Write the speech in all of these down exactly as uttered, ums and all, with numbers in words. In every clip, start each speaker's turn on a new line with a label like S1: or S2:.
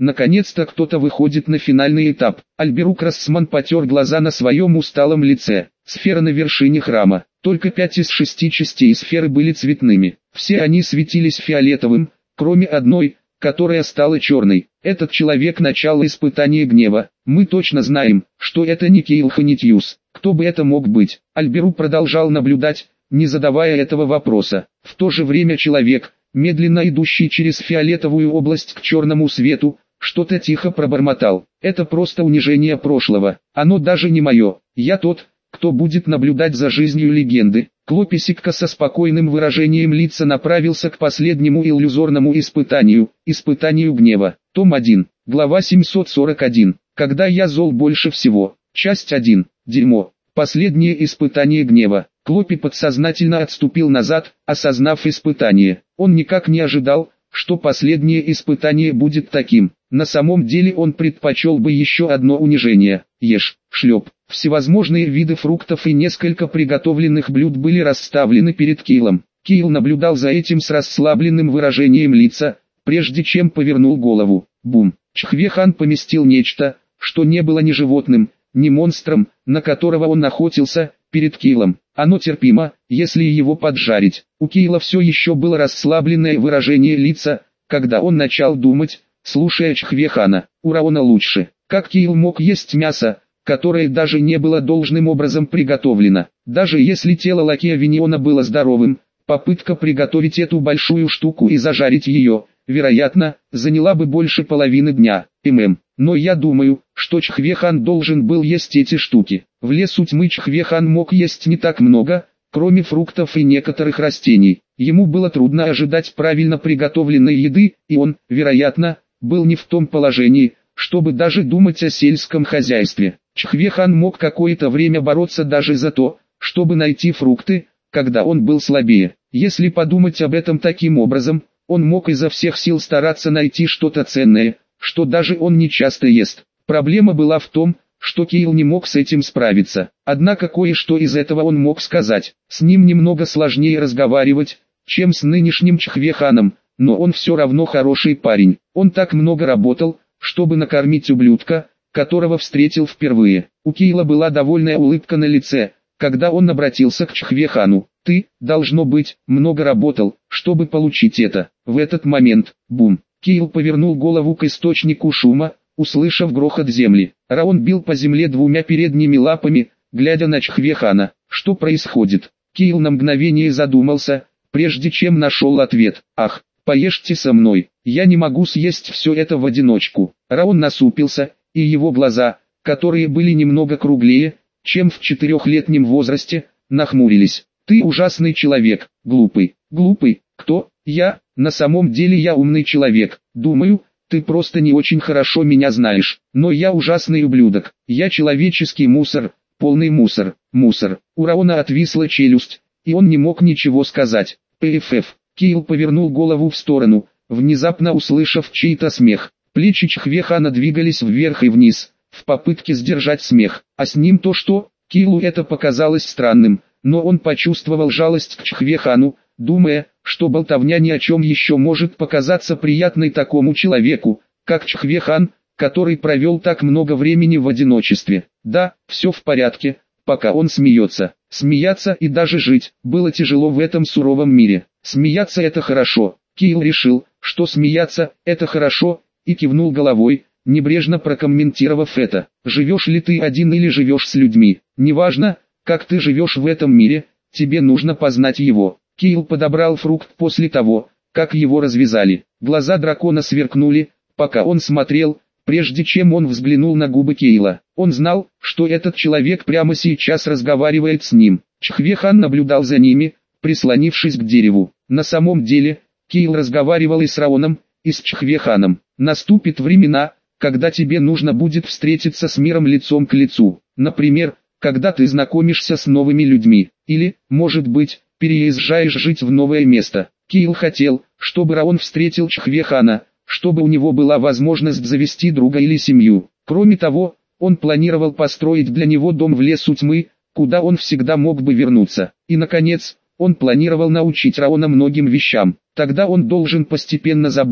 S1: Наконец-то кто-то выходит на финальный этап. Альберук Рассман потер глаза на своем усталом лице. Сфера на вершине храма. Только пять из шести частей сферы были цветными. Все они светились фиолетовым, кроме одной, которая стала черной. Этот человек — начало испытания гнева. Мы точно знаем, что это не Кейл Ханитьюс. Кто бы это мог быть? Альберук продолжал наблюдать, не задавая этого вопроса. В то же время человек, медленно идущий через фиолетовую область к черному свету, что-то тихо пробормотал. Это просто унижение прошлого. Оно даже не мое. Я тот, кто будет наблюдать за жизнью легенды. Клописикка со спокойным выражением лица направился к последнему иллюзорному испытанию, испытанию гнева. Том один, глава семьсот сорок один. Когда я зол больше всего. Часть один. Дерьмо. Последнее испытание гнева. Клопи подсознательно отступил назад, осознав испытание. Он никак не ожидал, что последнее испытание будет таким. На самом деле он предпочел бы еще одно унижение. Ешь, шлеп. Всевозможные виды фруктов и несколько приготовленных блюд были расставлены перед Кейлом. Кейл наблюдал за этим с расслабленным выражением лица, прежде чем повернул голову. Бум. Чхве-хан поместил нечто, что не было ни животным, ни монстром, на которого он охотился, перед Кейлом. Оно терпимо, если его поджарить. У Кейла все еще было расслабленное выражение лица, когда он начал думать, слушая Чхве-хана. У Раона лучше. Как Кейл мог есть мясо, которое даже не было должным образом приготовлено? Даже если тело Лакея Виниона было здоровым, попытка приготовить эту большую штуку и зажарить ее, вероятно, заняла бы больше половины дня. ММ. Но я думаю, что Чхве-хан должен был есть эти штуки. В лесу тьмы Чхве-хан мог есть не так много, кроме фруктов и некоторых растений. Ему было трудно ожидать правильно приготовленной еды, и он, вероятно, был не в том положении, чтобы даже думать о сельском хозяйстве. Чхве-хан мог какое-то время бороться даже за то, чтобы найти фрукты, когда он был слабее. Если подумать об этом таким образом, он мог изо всех сил стараться найти что-то ценное, что даже он не часто ест. Проблема была в том, что Кейл не мог с этим справиться. Однако кое-что из этого он мог сказать. С ним немного сложнее разговаривать, чем с нынешним Чхве-ханом, но он все равно хороший парень. Он так много работал, чтобы накормить ублюдка, которого встретил впервые. У Кейла была довольная улыбка на лице, когда он обратился к Чхве-хану. «Ты, должно быть, много работал, чтобы получить это». В этот момент, бум, Кейл повернул голову к источнику шума, услышав грохот земли. Раон бил по земле двумя передними лапами, глядя на Чхве-хана. Что происходит? Кейл на мгновение задумался, прежде чем нашел ответ. «Ах, поешьте со мной, я не могу съесть все это в одиночку». Раон насупился, и его глаза, которые были немного круглее, чем в четырехлетнем возрасте, нахмурились. «Ты ужасный человек, глупый». «Глупый? Кто? Я? На самом деле я умный человек. Думаю, ты просто не очень хорошо меня знаешь. Но я ужасный ублюдок. Я человеческий мусор, полный мусор, мусор». У Раона отвисла челюсть, и он не мог ничего сказать. «Пф». Кейл повернул голову в сторону, внезапно услышав чей-то смех. Плечи Чхве-хана двигались вверх и вниз, в попытке сдержать смех. А с ним то что? Кейлу это показалось странным, но он почувствовал жалость к Чхве-хану, думая, что болтовня ни о чем еще может показаться приятной такому человеку, как Чхве-хан, который провел так много времени в одиночестве. Да, все в порядке, пока он смеется. Смеяться и даже жить было тяжело в этом суровом мире. Смеяться это хорошо. Кейл решил, что смеяться это хорошо, и кивнул головой, небрежно прокомментировав это. Живешь ли ты один или живешь с людьми? Неважно, как ты живешь в этом мире, тебе нужно познать его. Кейл подобрал фрукт после того, как его развязали. Глаза дракона сверкнули, пока он смотрел, прежде чем он взглянул на губы Кейла. Он знал, что этот человек прямо сейчас разговаривает с ним. Чхве-хан наблюдал за ними, прислонившись к дереву. На самом деле, Кейл разговаривал и с Раоном, и с Чхве-ханом. Наступит времена, когда тебе нужно будет встретиться с миром лицом к лицу. Например, когда ты знакомишься с новыми людьми. Или, может быть, переезжаешь жить в новое место. Кейл хотел, чтобы Раон встретил Чхве-хана, чтобы у него была возможность завести друга или семью. Кроме того, он планировал построить для него дом в лесу тьмы, куда он всегда мог бы вернуться. И наконец, он планировал научить Раона многим вещам. Тогда он должен постепенно забыть,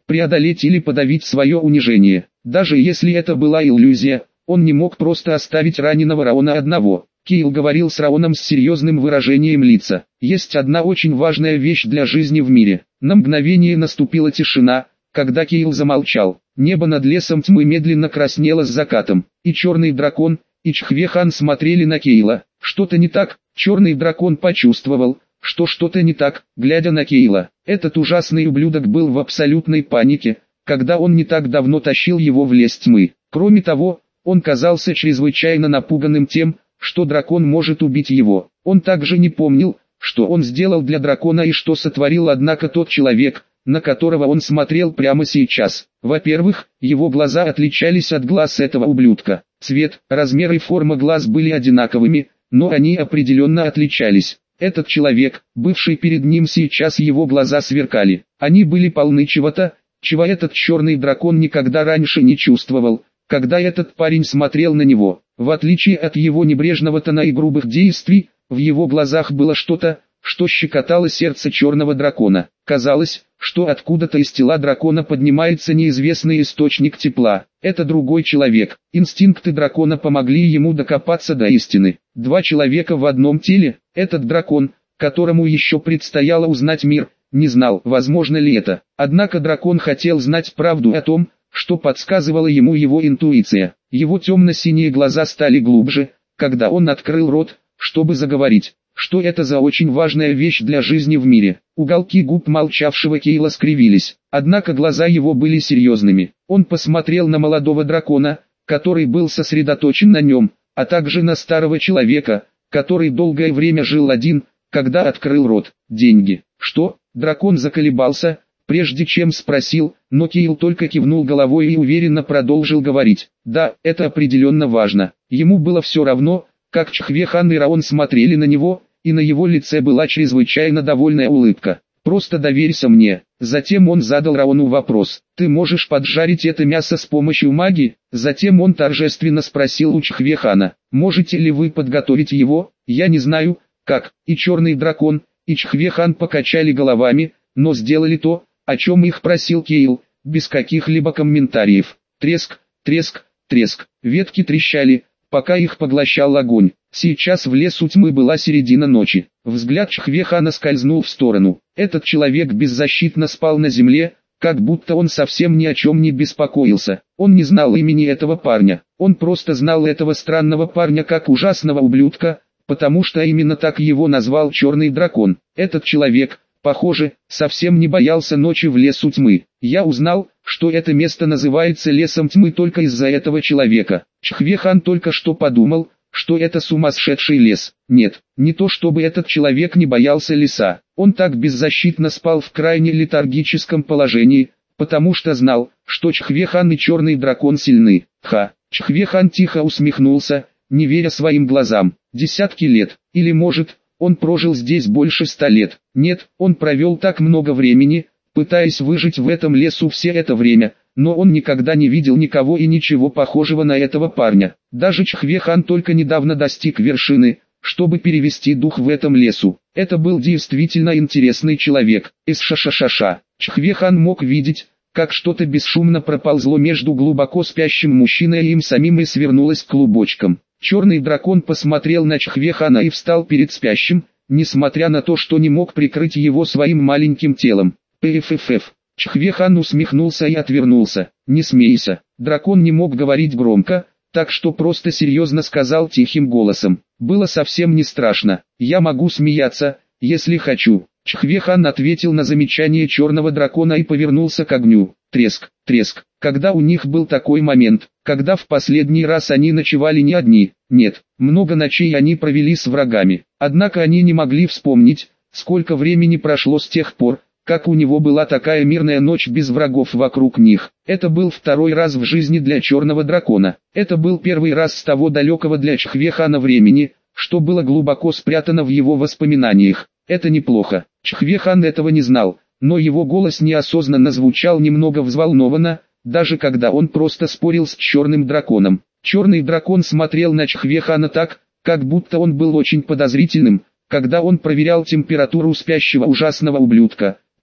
S1: преодолеть или подавить свое унижение. Даже если это была иллюзия, он не мог просто оставить раненого Раона одного. Кейл говорил с Раоном с серьезным выражением лица. Есть одна очень важная вещь для жизни в мире. На мгновение наступила тишина, когда Кейл замолчал. Небо над лесом тьмы медленно краснело с закатом. И черный дракон, и Чхве-хан смотрели на Кейла. Что-то не так, черный дракон почувствовал, что что-то не так, глядя на Кейла. Этот ужасный ублюдок был в абсолютной панике, когда он не так давно тащил его в лес тьмы. Кроме того, он казался чрезвычайно напуганным тем, что дракон может убить его. Он также не помнил, что он сделал для дракона и что сотворил однако тот человек, на которого он смотрел прямо сейчас. Во-первых, его глаза отличались от глаз этого ублюдка. Цвет, размер и форма глаз были одинаковыми, но они определенно отличались. Этот человек, бывший перед ним, сейчас его глаза сверкали. Они были полны чего-то, чего этот черный дракон никогда раньше не чувствовал, когда этот парень смотрел на него. В отличие от его небрежного тона и грубых действий, в его глазах было что-то, что щекотало сердце черного дракона. Казалось, что откуда-то из тела дракона поднимается неизвестный источник тепла. Это другой человек. Инстинкты дракона помогли ему докопаться до истины. Два человека в одном теле. Этот дракон, которому еще предстояло узнать мир, не знал, возможно ли это. Однако дракон хотел знать правду о том, что подсказывала ему его интуиция. Его темно-синие глаза стали глубже, когда он открыл рот, чтобы заговорить. Что это за очень важная вещь для жизни в мире? Уголки губ молчавшего Кейла скривились, однако глаза его были серьезными. Он посмотрел на молодого дракона, который был сосредоточен на нем, а также на старого человека, который долгое время жил один, когда открыл рот. Деньги. Что? Дракон заколебался, прежде чем спросил, но Кейл только кивнул головой и уверенно продолжил говорить. Да, это определенно важно. Ему было все равно, как Чхве-хан и Раон смотрели на него, и на его лице была чрезвычайно довольная улыбка. «Просто доверься мне». Затем он задал Раону вопрос. «Ты можешь поджарить это мясо с помощью магии?» Затем он торжественно спросил у Чхве-хана. «Можете ли вы подготовить его?» «Я не знаю, как». И черный дракон, и Чхве-хан покачали головами, но сделали то, о чем их просил Кейл, без каких-либо комментариев. Треск, треск, треск. Ветки трещали, пока их поглощал огонь. Сейчас в лесу тьмы была середина ночи. Взгляд Чхве-хана скользнул в сторону. Этот человек беззащитно спал на земле, как будто он совсем ни о чем не беспокоился. Он не знал имени этого парня. Он просто знал этого странного парня как ужасного ублюдка, потому что именно так его назвал черный дракон. Этот человек, похоже, совсем не боялся ночи в лесу тьмы. Я узнал, что это место называется лесом тьмы только из-за этого человека. Чхве-хан только что подумал, что это сумасшедший лес. Нет, не то чтобы этот человек не боялся леса. Он так беззащитно спал в крайне летаргическом положении, потому что знал, что Чхве-хан и черный дракон сильны. Ха! Чхве-хан тихо усмехнулся, не веря своим глазам. Десятки лет, или может, он прожил здесь больше ста лет. Нет, он провел так много времени, пытаясь выжить в этом лесу все это время, но он никогда не видел никого и ничего похожего на этого парня. Даже Чхве-хан только недавно достиг вершины, чтобы перевести дух в этом лесу. Это был действительно интересный человек. Из ша-ша-ша-ша. Чхве-хан мог видеть, как что-то бесшумно проползло между глубоко спящим мужчиной и им самим и свернулось клубочком. Черный дракон посмотрел на Чхве-хана и встал перед спящим, несмотря на то, что не мог прикрыть его своим маленьким телом. Пффф. Чхве-хан усмехнулся и отвернулся. «Не смейся». Дракон не мог говорить громко, так что просто серьезно сказал тихим голосом. «Было совсем не страшно. Я могу смеяться, если хочу». Чхве-хан ответил на замечание черного дракона и повернулся к огню. Треск, треск. Когда у них был такой момент, когда в последний раз они ночевали не одни, нет, много ночей они провели с врагами. Однако они не могли вспомнить, сколько времени прошло с тех пор, как у него была такая мирная ночь без врагов вокруг них. Это был второй раз в жизни для черного дракона. Это был первый раз с того далекого для Чхве-хана времени, что было глубоко спрятано в его воспоминаниях. Это неплохо. Чхве-хан этого не знал, но его голос неосознанно звучал немного взволнованно, даже когда он просто спорил с черным драконом. Черный дракон смотрел на Чхве-хана так, как будто он был очень подозрительным, когда он проверял температуру спящего ужасного ублюдка.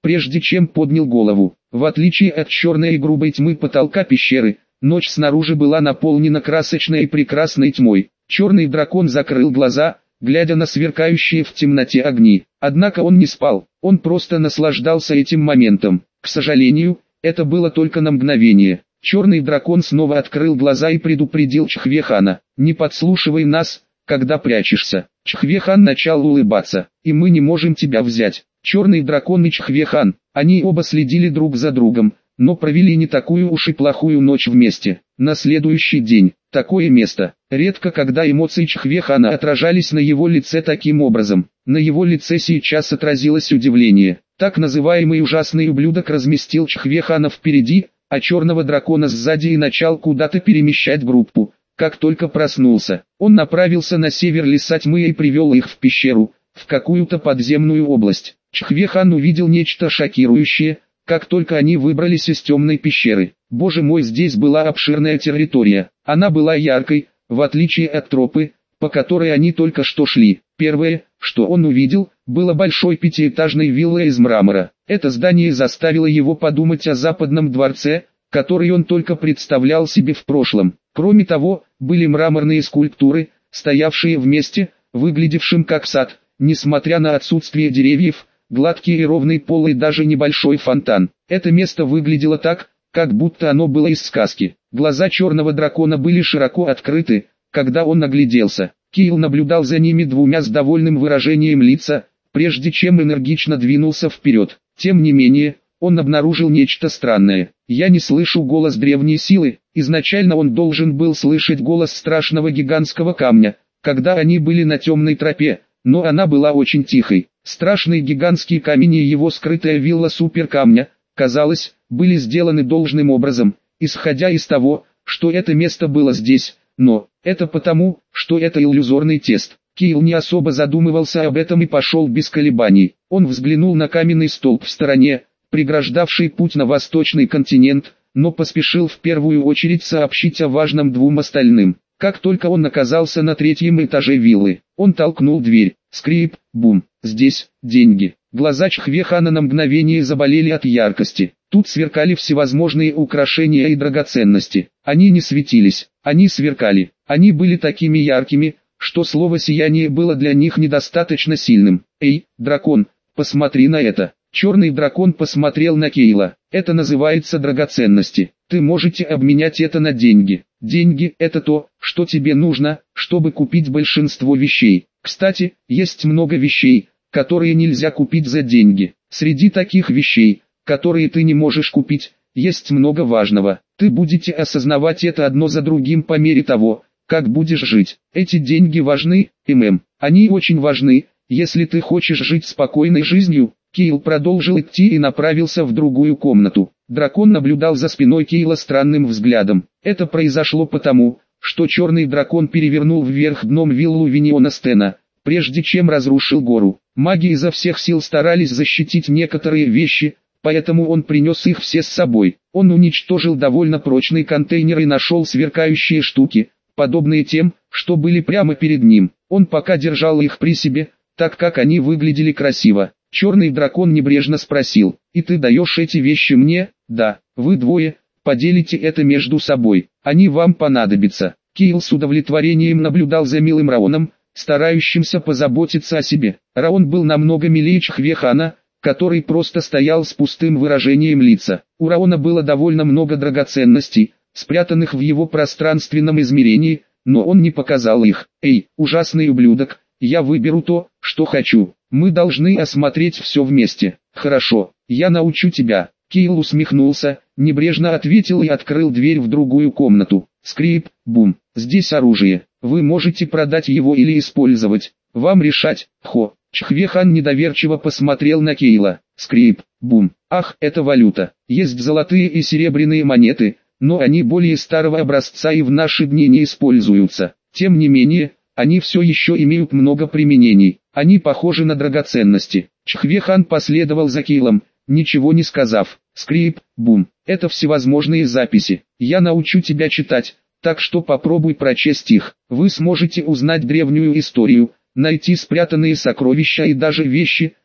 S1: прежде чем поднял голову. В отличие от черной и грубой тьмы потолка пещеры, ночь снаружи была наполнена красочной и прекрасной тьмой. Черный дракон закрыл глаза, глядя на сверкающие в темноте огни. Однако он не спал, он просто наслаждался этим моментом. К сожалению, это было только на мгновение. Черный дракон снова открыл глаза и предупредил Чхве-хана: «Не подслушивай нас, когда прячешься». Чхве-хан начал улыбаться: «И мы не можем тебя взять». Черный дракон и Чхве-хан, они оба следили друг за другом, но провели не такую уж и плохую ночь вместе. На следующий день, такое место. Редко когда эмоции Чхве-хана отражались на его лице таким образом. На его лице сейчас отразилось удивление. Так называемый ужасный ублюдок разместил Чхве-хана впереди, а черного дракона сзади и начал куда-то перемещать группу. Как только проснулся, он направился на север леса тьмы и привел их в пещеру, в какую-то подземную область. Чхве-хан увидел нечто шокирующее, как только они выбрались из темной пещеры. Боже мой, здесь была обширная территория. Она была яркой, в отличие от тропы, по которой они только что шли. Первое, что он увидел, было большой пятиэтажной виллой из мрамора. Это здание заставило его подумать о западном дворце, который он только представлял себе в прошлом. Кроме того, были мраморные скульптуры, стоявшие вместе, выглядевшим как сад, несмотря на отсутствие деревьев, гладкий и ровный пол и даже небольшой фонтан. Это место выглядело так, как будто оно было из сказки. Глаза черного дракона были широко открыты, когда он огляделся. Киил наблюдал за ними двумя с довольным выражением лица, прежде чем энергично двинулся вперед. Тем не менее, он обнаружил нечто странное. «Я не слышу голос древней силы». Изначально он должен был слышать голос страшного гигантского камня, когда они были на темной тропе, но она была очень тихой. Страшный гигантский камень и его скрытая вилла суперкамня, казалось, были сделаны должным образом, исходя из того, что это место было здесь, но это потому, что это иллюзорный тест. Киил не особо задумывался об этом и пошел без колебаний. Он взглянул на каменный столб в стороне, преграждавший путь на восточный континент, но поспешил в первую очередь сообщить о важном двум остальным. Как только он оказался на третьем этаже виллы, он толкнул дверь. Скрип, бум. Здесь деньги. Глаза Чхве-хана на мгновение заболели от яркости. Тут сверкали всевозможные украшения и драгоценности. Они не светились, они сверкали. Они были такими яркими, что слово «сияние» было для них недостаточно сильным. «Эй, дракон, посмотри на это». Черный дракон посмотрел на Кейла. «Это называется драгоценности. Ты можете обменять это на деньги. Деньги – это то, что тебе нужно, чтобы купить большинство вещей. Кстати, есть много вещей, которые нельзя купить за деньги. Среди таких вещей, которые ты не можешь купить, есть много важного. Ты будете осознавать это одно за другим по мере того, как будешь жить. Эти деньги важны, ММ. Они очень важны, если ты хочешь жить спокойной жизнью». Кейл продолжил идти и направился в другую комнату. Дракон наблюдал за спиной Кейла странным взглядом. Это произошло потому, что черный дракон перевернул вверх дном виллу Виниона Стена, прежде чем разрушил гору. Маги изо всех сил старались защитить некоторые вещи, поэтому он принес их все с собой. Он уничтожил довольно прочный контейнер и нашел сверкающие штуки, подобные тем, что были прямо перед ним. Он пока держал их при себе, так как они выглядели красиво. Черный дракон небрежно спросил: «И ты даешь эти вещи мне?» «Да, вы двое, поделите это между собой, они вам понадобятся». Киил с удовлетворением наблюдал за милым Раоном, старающимся позаботиться о себе. Раон был намного милее Чхве-хана, который просто стоял с пустым выражением лица. У Раона было довольно много драгоценностей, спрятанных в его пространственном измерении, но он не показал их. «Эй, ужасный ублюдок, я выберу то, что хочу. Мы должны осмотреть все вместе». «Хорошо, я научу тебя». Киил усмехнулся, небрежно ответил и открыл дверь в другую комнату. Скрип, бум. «Здесь оружие. Вы можете продать его или использовать. Вам решать». «Хо». Чхве-хан недоверчиво посмотрел на Кейла. Скрип, бум. «Ах, это валюта. Есть золотые и серебряные монеты, но они более старого образца и в наши дни не используются. Тем не менее, они все еще имеют много применений. Они похожи на драгоценности». Чхве-хан последовал за Кейлом, ничего не сказав. Скрип, бум. «Это всевозможные записи. Я научу тебя читать, так что попробуй прочесть их. Вы сможете узнать древнюю историю, найти спрятанные сокровища и даже вещи,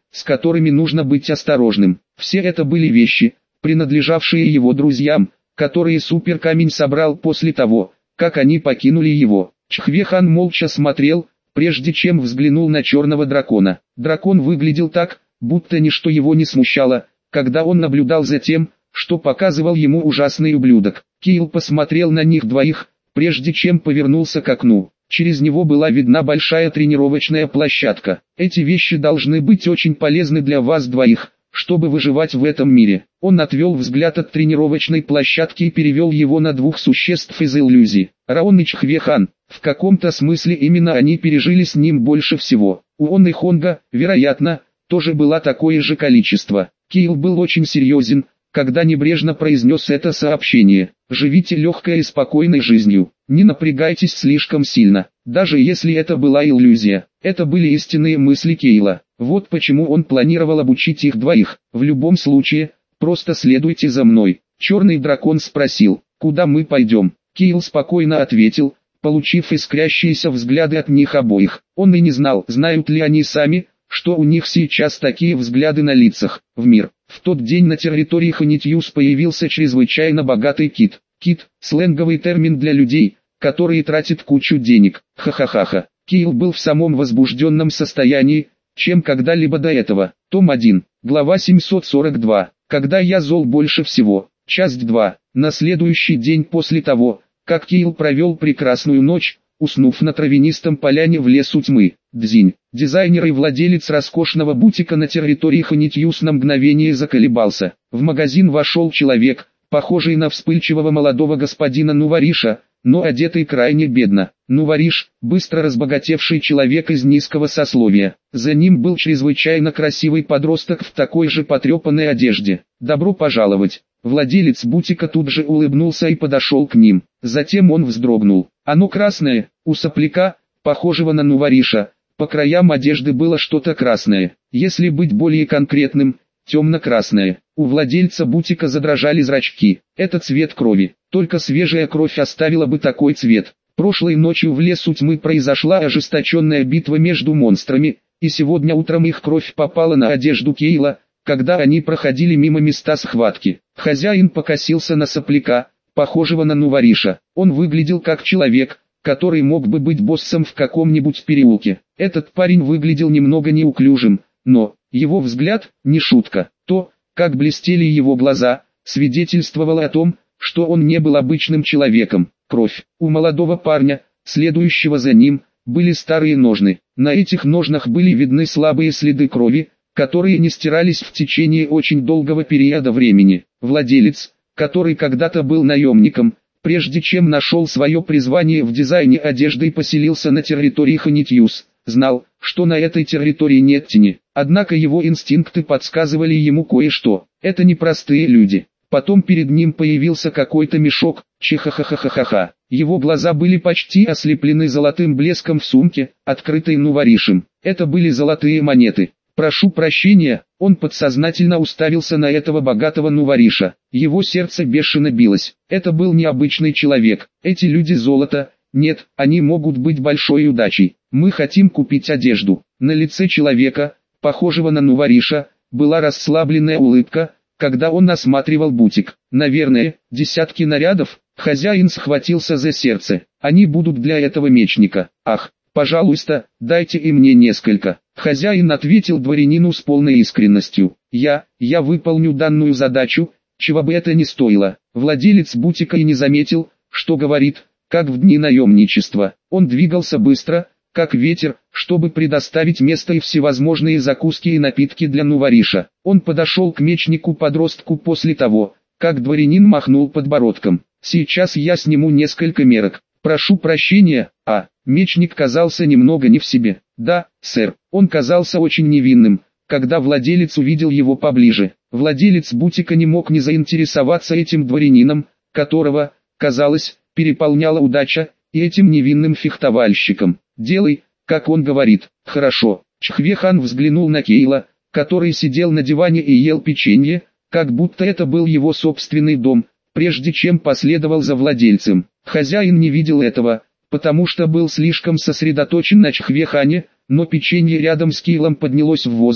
S1: с которыми нужно быть осторожным. Все это были вещи, принадлежавшие его друзьям, которые Суперкамень собрал после того, как они покинули его. Чхве-хан молча смотрел, прежде чем взглянул на черного дракона. Дракон выглядел так, будто ничто его не смущало, когда он наблюдал за тем, что показывал ему ужасный ублюдок. Кейл посмотрел на них двоих, прежде чем повернулся к окну. Через него была видна большая тренировочная площадка. Эти вещи должны быть очень полезны для вас двоих, чтобы выживать в этом мире. Он отвел взгляд от тренировочной площадки и перевел его на двух существ из иллюзий. Раон и Чхве-хан. В каком-то смысле именно они пережили с ним больше всего. У Он и Хонга, вероятно, тоже было такое же количество. Кейл был очень серьезен, когда небрежно произнес это сообщение. Живите легкой и спокойной жизнью. Не напрягайтесь слишком сильно, даже если это была иллюзия. Это были истинные мысли Кейла. Вот почему он планировал обучить их двоих. В любом случае, просто следуйте за мной. Черный дракон спросил, куда мы пойдем. Кейл спокойно ответил, получив искрящиеся взгляды от них обоих. Он и не знал, знают ли они сами, что у них сейчас такие взгляды на лицах. В мир. В тот день на территории Ханитьюс появился чрезвычайно богатый кит. Кит – сленговый термин для людей, которые тратят кучу денег. Ха-ха-ха-ха. Кейл был в самом возбужденном состоянии, чем когда-либо до этого. Том один. Глава семьсот сорок два. Когда я зол больше всего. Часть два. На следующий день после того, как Кейл провел прекрасную ночь, уснув на травянистом поляне в лесу тьмы. Дзинь, дизайнер и владелец роскошного бутика на территории Ханитьюс, на мгновение заколебался. В магазин вошел человек, похожий на вспыльчивого молодого господина Нувариша, но одетый крайне бедно. Нувариш, быстро разбогатевший человек из низкого сословия. За ним был чрезвычайно красивый подросток в такой же потрепанной одежде. «Добро пожаловать!» Владелец бутика тут же улыбнулся и подошел к ним. Затем он вздрогнул. Оно красное, у сопляка, похожего на Нувариша, по краям одежды было что-то красное. Если быть более конкретным, темно-красное. У владельца бутика задрожали зрачки. Это цвет крови. Только свежая кровь оставила бы такой цвет. Прошлой ночью в лесу тьмы произошла ожесточенная битва между монстрами, и сегодня утром их кровь попала на одежду Кейла, когда они проходили мимо места схватки. Хозяин покосился на сопляка, похожего на Нувариша. Он выглядел как человек, который мог бы быть боссом в каком-нибудь переулке. Этот парень выглядел немного неуклюжим, но его взгляд, не шутка. То, как блестели его глаза, свидетельствовало о том, что он не был обычным человеком. Кровь. У молодого парня, следующего за ним, были старые ножны. На этих ножнах были видны слабые следы крови, которые не стирались в течение очень долгого периода времени. Владелец, который когда-то был наемником, прежде чем нашел свое призвание в дизайне одежды и поселился на территории Ханитьюс, знал, что на этой территории нет тени. Однако его инстинкты подсказывали ему кое-что. Это непростые люди. Потом перед ним появился какой-то мешок, чихахахахаха. Его глаза были почти ослеплены золотым блеском в сумке, открытой Нуваришем. Это были золотые монеты. «Прошу прощения», он подсознательно уставился на этого богатого Нувариша. Его сердце бешено билось. Это был необычный человек. Эти люди золото. Нет, они могут быть большой удачей. Мы хотим купить одежду. На лице человека, похожего на Нувариша, была расслабленная улыбка, когда он осматривал бутик. Наверное, десятки нарядов. Хозяин схватился за сердце. Они будут для этого мечника. Ах, пожалуйста, дайте и мне несколько. Хозяин ответил дворянину с полной искренностью. Я, я выполню данную задачу, чего бы это ни стоило. Владелец бутика и не заметил, что говорит, как в дни наемничества. Он двигался быстро, как ветер, чтобы предоставить место и всевозможные закуски и напитки для Нувариша. Он подошел к мечнику-подростку после того, как дворянин махнул подбородком. Сейчас я сниму несколько мерок. Прошу прощения, а... Мечник казался немного не в себе. Да, сэр, он казался очень невинным, когда владелец увидел его поближе. Владелец бутика не мог не заинтересоваться этим дворянином, которого, казалось, переполняла удача, и этим невинным фехтовальщиком. «Делай, как он говорит». «Хорошо». Чхве-хан взглянул на Кейла, который сидел на диване и ел печенье, как будто это был его собственный дом, прежде чем последовал за владельцем. Хозяин не видел этого, потому что был слишком сосредоточен на Чхве-хане, но печенье рядом с Кейлом поднялось в воздух,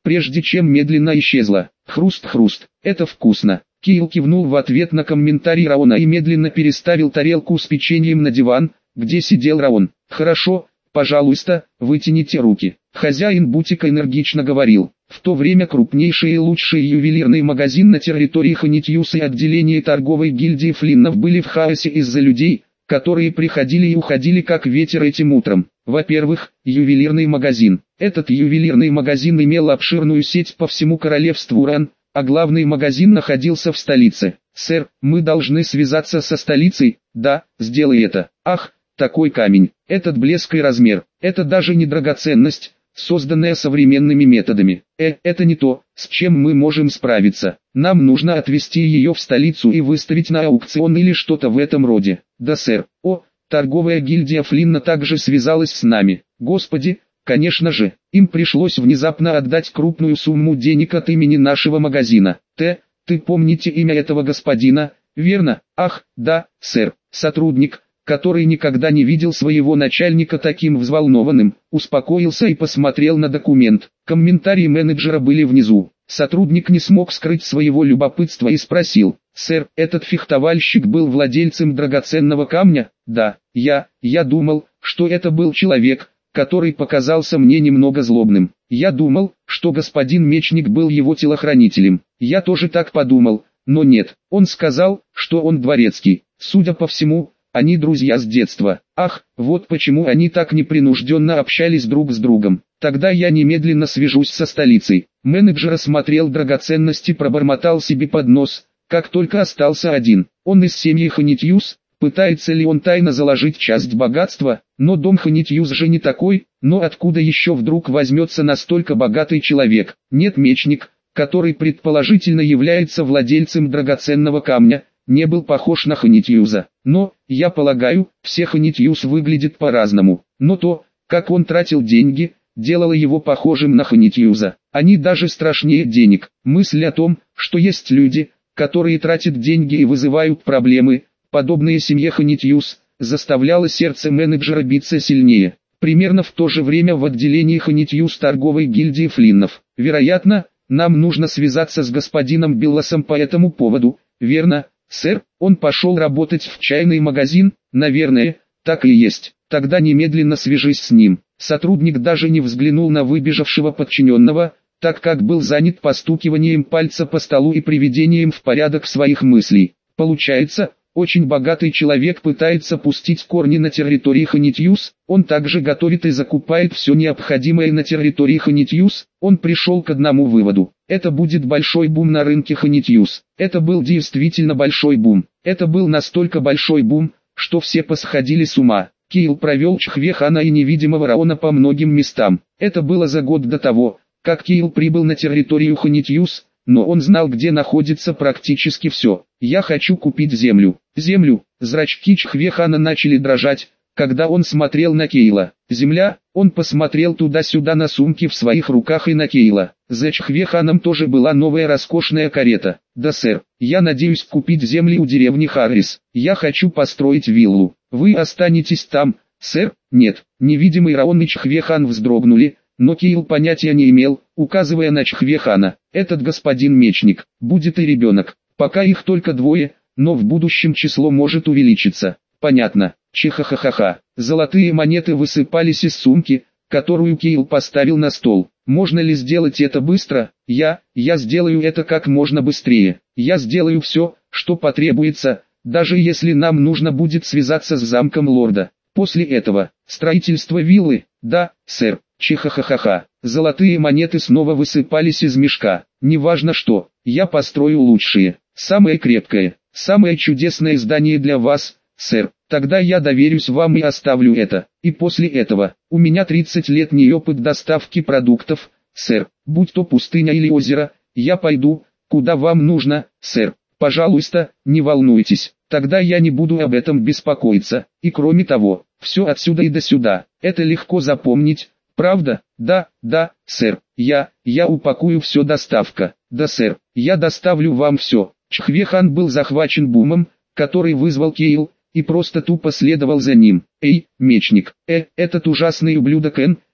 S1: прежде чем медленно исчезла. Хруст-хруст, это вкусно. Кейл кивнул в ответ на комментарий Раона и медленно переставил тарелку с печеньем на диван, где сидел Раон. «Хорошо, пожалуйста, вытяните руки». Хозяин бутика энергично говорил. В то время крупнейший и лучший ювелирный магазин на территории Хонитьюса и отделение торговой гильдии Флиннов были в хаосе из-за людей, которые приходили и уходили как ветер этим утром. Во-первых, ювелирный магазин. Этот ювелирный магазин имел обширную сеть по всему королевству Ран, а главный магазин находился в столице. «Сэр, мы должны связаться со столицей». «Да, сделай это». «Ах, такой камень, этот блеск и размер, это даже не драгоценность, созданная современными методами. Э, это не то, с чем мы можем справиться. Нам нужно отвезти ее в столицу и выставить на аукцион или что-то в этом роде». «Да, сэр». «О, торговая гильдия Флинна также связалась с нами». «Господи, конечно же, им пришлось внезапно отдать крупную сумму денег от имени нашего магазина». «Т, ты помните имя этого господина, верно?» «Ах, да, сэр». Сотрудник, который никогда не видел своего начальника таким взволнованным, успокоился и посмотрел на документ. Комментарии менеджера были внизу. Сотрудник не смог скрыть своего любопытства и спросил: «Сэр, этот фехтовальщик был владельцем драгоценного камня?» «Да, я, я думал, что это был человек, который показался мне немного злобным. Я думал, что господин Мечник был его телохранителем. Я тоже так подумал, но нет, он сказал, что он дворецкий. Судя по всему, они друзья с детства. Ах, вот почему они так непринужденно общались друг с другом. Тогда я немедленно свяжусь со столицей». Менеджер осмотрел драгоценности, пробормотал себе под нос, как только остался один. Он из семьи Хонитьюс, пытается ли он тайно заложить часть богатства, но дом Хонитьюс же не такой, но откуда еще вдруг возьмется настолько богатый человек? Нет, Мечник, который предположительно является владельцем драгоценного камня, не был похож на Хонитьюза. Но, я полагаю, все Хонитьюс выглядят по-разному. Но то, как он тратил деньги, делало его похожим на Хонитьюза. Они даже страшнее денег. Мысль о том, что есть люди, которые тратят деньги и вызывают проблемы, подобные семье Хонитьюс, заставляла сердце менеджера биться сильнее. Примерно в то же время в отделении Хонитьюс торговой гильдии Флиннов. «Вероятно, нам нужно связаться с господином Билласом по этому поводу, верно, сэр?» Он пошел работать в чайный магазин. «Наверное, так и есть. Тогда немедленно свяжись с ним». Сотрудник даже не взглянул на выбежавшего подчиненного, так как был занят постукиванием пальца по столу и приведением в порядок своих мыслей. Получается, очень богатый человек пытается пустить корни на территории Хонитьюс, он также готовит и закупает все необходимое на территории Хонитьюс. Он пришел к одному выводу: это будет большой бум на рынке Хонитьюс. Это был действительно большой бум. Это был настолько большой бум, что все посходили с ума. Кейл провел Чхвехана и невидимого Раона по многим местам. Это было за год до того, как Кейл прибыл на территорию Хонитьюс, но он знал, где находится практически все. «Я хочу купить землю». «Землю?» Зрачки Чхвехана начали дрожать, когда он смотрел на Кейла. «Земля?» Он посмотрел туда-сюда на сумки в своих руках и на Кейла. За Чхвеханом тоже была новая роскошная карета. «Да, сэр, я надеюсь купить земли у деревни Харрис. Я хочу построить виллу. Вы останетесь там, сэр?» «Нет». Невидимый Раон и Чхвехан вздрогнули, но Кейл понятия не имел, указывая на Чхвехана. «Этот господин Мечник, будет и ребенок. Пока их только двое, но в будущем число может увеличиться». «Понятно». Чихахахаха. Золотые монеты высыпались из сумки, которую Кейл поставил на стол. «Можно ли сделать это быстро?» «Я, я сделаю это как можно быстрее. Я сделаю все, что потребуется, даже если нам нужно будет связаться с замком лорда. После этого, строительство виллы?» «Да, сэр». Чихахахаха. Золотые монеты снова высыпались из мешка. «Неважно что, я построю лучшие, самое крепкое, самое чудесное здание для вас, сэр. Тогда я доверюсь вам и оставлю это. И после этого, у меня тридцатилетний опыт доставки продуктов, сэр. Будь то пустыня или озеро, я пойду, куда вам нужно, сэр. Пожалуйста, не волнуйтесь, тогда я не буду об этом беспокоиться. И кроме того, все отсюда и до сюда, это легко запомнить, правда?» «Да, да, сэр. Я, я упакую все доставка». «Да, сэр, я доставлю вам все». Чхвехан был захвачен бумом, который вызвал Кейл, и просто тупо следовал за ним. «Эй, Мечник, э, этот ужасный ублюдок Эн,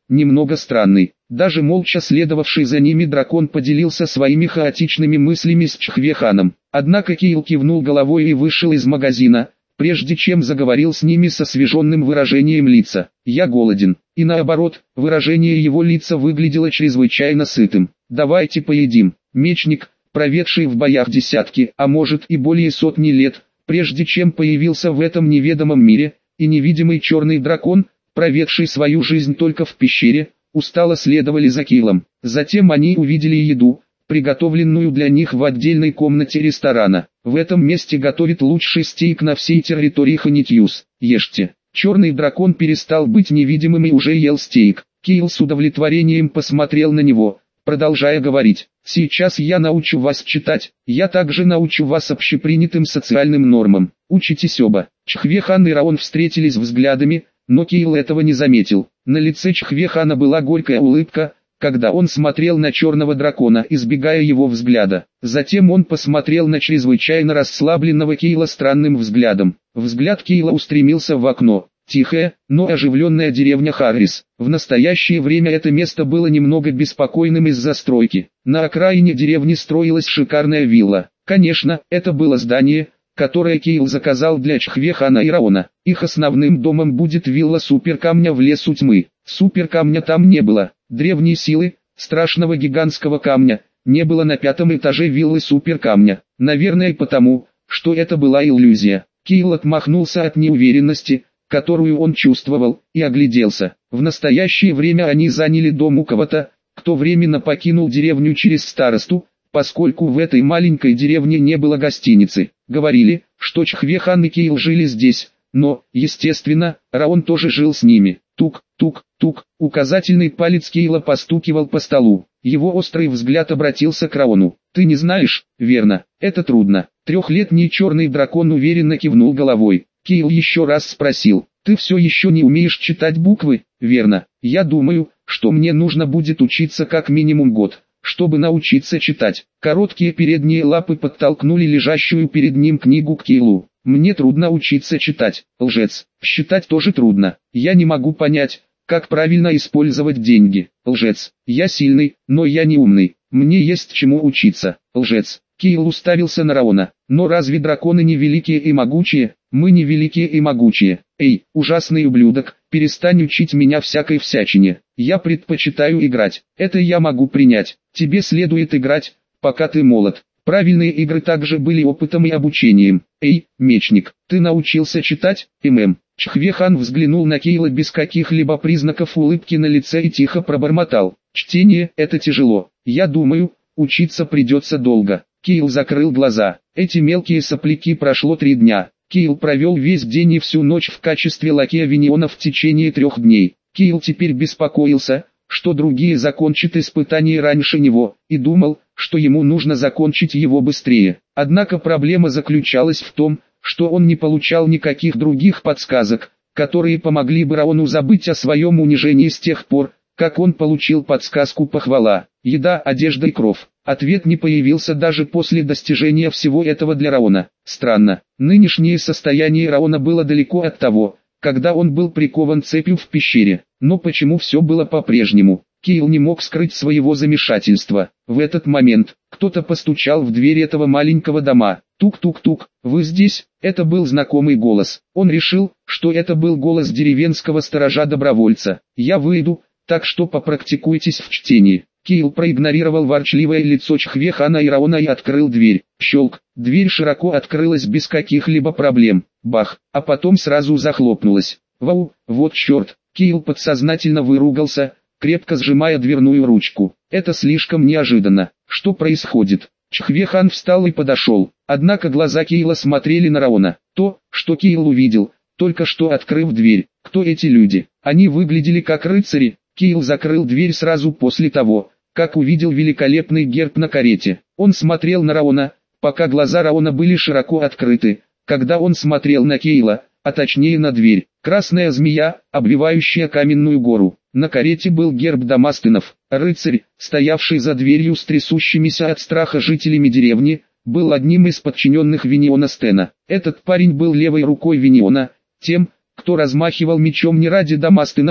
S1: немного странный. Даже молча следовавший за ними дракон поделился своими хаотичными мыслями с Чхве-ханом. Однако Киил кивнул головой и вышел из магазина, прежде чем заговорил с ними с освеженным выражением лица. «Я голоден». И наоборот, выражение его лица выглядело чрезвычайно сытым. «Давайте поедим». Мечник, проведший в боях десятки, а может и более сотни лет, прежде чем появился в этом неведомом мире, и невидимый черный дракон, проведший свою жизнь только в пещере, устало следовали за Киилом. Затем они увидели еду, приготовленную для них в отдельной комнате ресторана. В этом месте готовят лучший стейк на всей территории Ханитьюс. Ешьте. Черный дракон перестал быть невидимым и уже ел стейк. Киил с удовлетворением посмотрел на него, продолжая говорить: «Сейчас я научу вас читать, я также научу вас общепринятым социальным нормам. Учитесь оба». Чхве-хан и Раон встретились взглядами, но Киил этого не заметил. На лице Чхве-хана была горькая улыбка, когда он смотрел на черного дракона, избегая его взгляда. Затем он посмотрел на чрезвычайно расслабленного Киила странным взглядом. Взгляд Киила устремился в окно. Тихая, но оживленная деревня Харрис. В настоящее время это место было немного беспокойным из-за стройки. На окраине деревни строилась шикарная вилла. Конечно, это было здание, которое Киил заказал для Чхве-хана и Раона. Их основным домом будет вилла суперкамня в лесу тьмы. Суперкамня там не было. Древней силы, страшного гигантского камня, не было на пятом этаже виллы суперкамня. Наверное потому, что это была иллюзия. Киил отмахнулся от неуверенности, которую он чувствовал, и огляделся. В настоящее время они заняли дом у кого-то, кто временно покинул деревню через старосту, поскольку в этой маленькой деревне не было гостиницы. Говорили, что Чхве-хан и Киил жили здесь, но, естественно, Раон тоже жил с ними. Тук, тук, тук, указательный палец Киила постукивал по столу. Его острый взгляд обратился к Раону. «Ты не знаешь, верно? Это трудно». Трехлетний черный дракон уверенно кивнул головой. Киил еще раз спросил: «Ты все еще не умеешь читать буквы?» «Верно. Я думаю, что мне нужно будет учиться как минимум год, чтобы научиться читать». Короткие передние лапы подтолкнули лежащую перед ним книгу к Киилу. «Мне трудно учиться читать, лжец. Считать тоже трудно. Я не могу понять, как правильно использовать деньги, лжец. Я сильный, но я не умный. Мне есть чему учиться, лжец». Киил уставился на Раона. «Но разве драконы не великие и могучие?» «Мы не великие и могучие. Эй, ужасный ублюдок, перестань учить меня всякой всячине. Я предпочитаю играть. Это я могу принять. Тебе следует играть, пока ты молод». Правильные игры также были опытом и обучением. «Эй, мечник, ты научился читать?» «ММ». Чхве-хан взглянул на Киила без каких-либо признаков улыбки на лице и тихо пробормотал: «Чтение – это тяжело. Я думаю, учиться придется долго». Киил закрыл глаза. Эти мелкие сопляки прошло три дня. Киил провел весь день и всю ночь в качестве лакея Виниона в течение трех дней. Киил теперь беспокоился, что другие закончат испытание раньше него, и думал, что ему нужно закончить его быстрее. Однако проблема заключалась в том, что он не получал никаких других подсказок, которые помогли бы Раону забыть о своем унижении с тех пор, как он получил подсказку похвала. Еда, одежда и кров. Ответ не появился даже после достижения всего этого для Раона. Странно, нынешнее состояние Раона было далеко от того, когда он был прикован цепью в пещере. Но почему все было по-прежнему? Киил не мог скрыть своего замешательства. В этот момент, кто-то постучал в дверь этого маленького дома. Тук-тук-тук, вы здесь? Это был знакомый голос. Он решил, что это был голос деревенского сторожа-добровольца. Я выйду, так что попрактикуйтесь в чтении. Киил проигнорировал ворчливое лицо Чхве-хана и Раона и открыл дверь. Щелк, дверь широко открылась без каких-либо проблем. Бах, а потом сразу захлопнулась. Вау, вот черт. Киил подсознательно выругался, крепко сжимая дверную ручку. Это слишком неожиданно. Что происходит? Чхве-хан встал и подошел. Однако глаза Киила смотрели на Раона. То, что Киил увидел, только что открыв дверь. Кто эти люди? Они выглядели как рыцари. Киил закрыл дверь сразу после того, как увидел великолепный герб на карете. Он смотрел на Раона, пока глаза Раона были широко открыты. Когда он смотрел на Киила, а точнее на дверь, красная змея, обвивающая каменную гору. На карете был герб Дамастынов. Рыцарь, стоявший за дверью с трясущимися от страха жителями деревни, был одним из подчиненных Виниона Стена. Этот парень был левой рукой Виниона, тем, кто размахивал мечом не ради Дамастынов,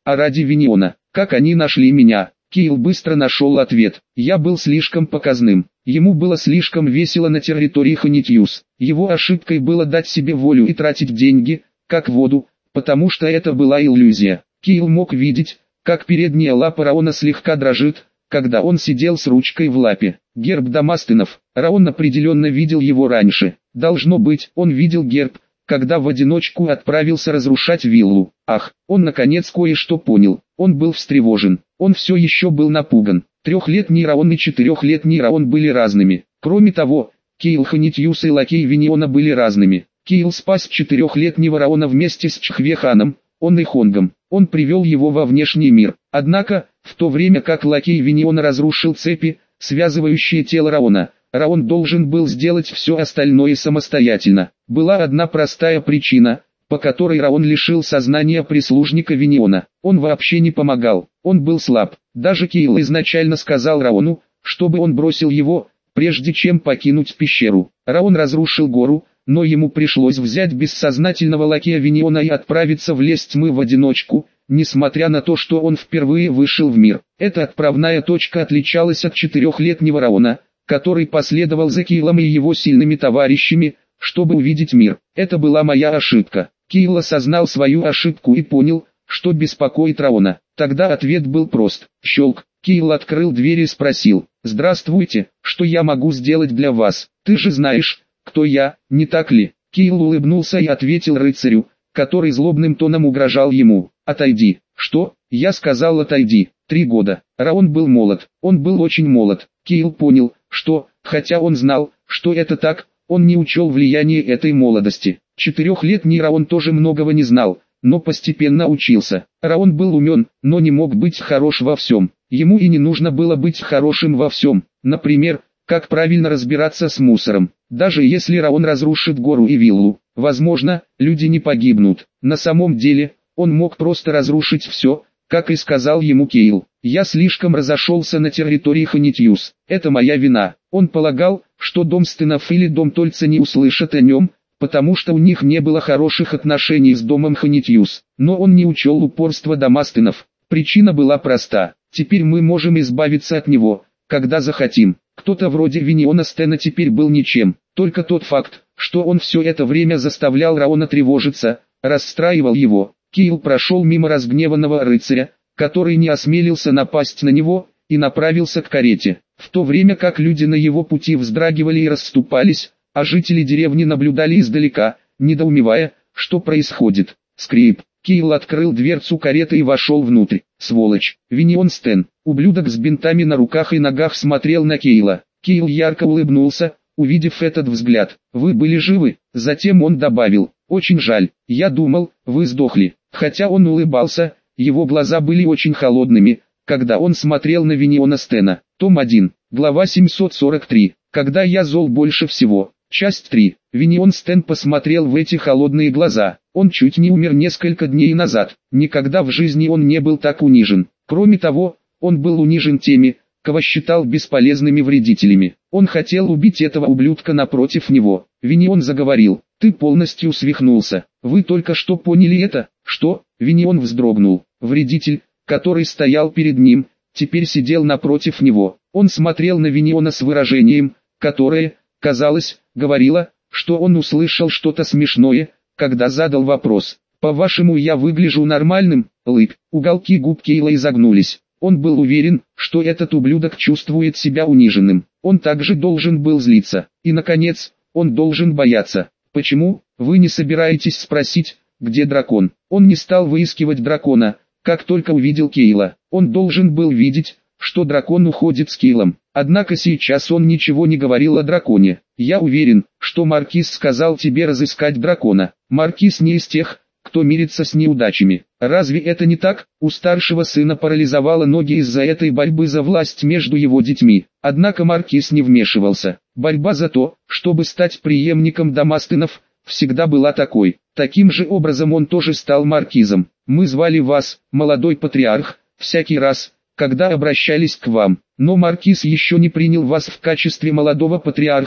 S1: а ради Виниона. Как они нашли меня? Кейл быстро нашел ответ. Я был слишком показным. Ему было слишком весело на территории Хонитьюс. Его ошибкой было дать себе волю и тратить деньги, как воду, потому что это была иллюзия. Кейл мог видеть, как передняя лапа Раона слегка дрожит, когда он сидел с ручкой в лапе. Герб Дамастенов. Раон определенно видел его раньше. Должно быть, он видел герб, когда в одиночку отправился разрушать виллу. Ах, он наконец кое-что понял. Он был встревожен. Он все еще был напуган. Трехлетний Раон и четырехлетний Раон были разными. Кроме того, Кейл Хонитьюс и лакей Виниона были разными. Кейл спас четырехлетнего Раона вместе с Чхвеханом, он и Хонгом. Он привел его во внешний мир. Однако, в то время как лакей Виниона разрушил цепи, связывающие тело Раона, Раон должен был сделать все остальное самостоятельно. Была одна простая причина, по которой Раон лишил сознания прислужника Виниона. Он вообще не помогал, он был слаб. Даже Кейл изначально сказал Раону, чтобы он бросил его, прежде чем покинуть пещеру. Раон разрушил гору, но ему пришлось взять бессознательного лакея Виниона и отправиться в лес тьмы в одиночку, несмотря на то, что он впервые вышел в мир. Эта отправная точка отличалась от четырехлетнего Раона, который последовал за Кейлом и его сильными товарищами, чтобы увидеть мир. Это была моя ошибка. Кейл осознал свою ошибку и понял, что беспокоит Раона. Тогда ответ был прост. Щелк. Кейл открыл дверь и спросил: «Здравствуйте, что я могу сделать для вас? Ты же знаешь, кто я, не так ли?» Кейл улыбнулся и ответил рыцарю, который злобным тоном угрожал ему: «Отойди». «Что?» Я сказал: «Отойди». Три года. Раон был молод. Он был очень молод. Кейл понял, что, хотя он знал, что это так, он не учел влияние этой молодости. Четырехлетний Раон тоже многого не знал, но постепенно учился. Раон был умен, но не мог быть хорош во всем. Ему и не нужно было быть хорошим во всем. Например, как правильно разбираться с мусором. Даже если Раон разрушит гору и виллу, возможно, люди не погибнут. На самом деле, он мог просто разрушить все, как и сказал ему Кейл. Я слишком разошелся на территории Хонитьюс. Это моя вина. Он полагал, что дом Стенов или дом Тольца не услышат о нем, потому что у них не было хороших отношений с домом Хонитьюс. Но он не учел упорство Дамастенов. Причина была проста. Теперь мы можем избавиться от него, когда захотим. Кто-то вроде Виниона Стена теперь был ничем. Только тот факт, что он все это время заставлял Раона тревожиться, расстраивал его. Кейл прошел мимо разгневанного рыцаря, который не осмелился напасть на него, и направился к карете. В то время как люди на его пути вздрагивали и расступались, а жители деревни наблюдали издалека, недоумевая, что происходит. Скрип. Кейл открыл дверцу кареты и вошел внутрь. Сволочь. Винион Стен, ублюдок с бинтами на руках и ногах, смотрел на Кейла. Кейл ярко улыбнулся, увидев этот взгляд. «Вы были живы?» Затем он добавил: «Очень жаль, я думал, вы сдохли». Хотя он улыбался, его глаза были очень холодными, когда он смотрел на Виниона Стена. Том один, глава семьсот сорок три. Когда я зол больше всего. Часть три. Винион Стен посмотрел в эти холодные глаза. Он чуть не умер несколько дней назад. Никогда в жизни он не был так унижен. Кроме того, он был унижен теми, кого считал бесполезными вредителями. Он хотел убить этого ублюдка напротив него. Винион заговорил: «Ты полностью свихнулся. Вы только что поняли это?» «Что?» Винион вздрогнул. Вредитель, который стоял перед ним, теперь сидел напротив него. Он смотрел на Виниона с выражением, которое, казалось, говорило, что он услышал что-то смешное, когда задал вопрос. «По-вашему, я выгляжу нормальным?» Лыб. Уголки губ Кейла изогнулись. Он был уверен, что этот ублюдок чувствует себя униженным. Он также должен был злиться. И, наконец, он должен бояться. «Почему? Вы не собираетесь спросить, где дракон?» Он не стал выискивать дракона, как только увидел Кейла. Он должен был видеть, что дракон уходит с Кейлом. Однако сейчас он ничего не говорил о драконе. «Я уверен, что Маркиз сказал тебе разыскать дракона. Маркиз не из тех, кто мирится с неудачами. Разве это не так?» У старшего сына парализовало ноги из-за этой борьбы за власть между его детьми. Однако Маркиз не вмешивался. Борьба за то, чтобы стать преемником Дамастенов, всегда была такой. Таким же образом он тоже стал маркизом. «Мы звали вас, молодой патриарх, всякий раз, когда обращались к вам. Но маркиз еще не принял вас в качестве молодого патриарха,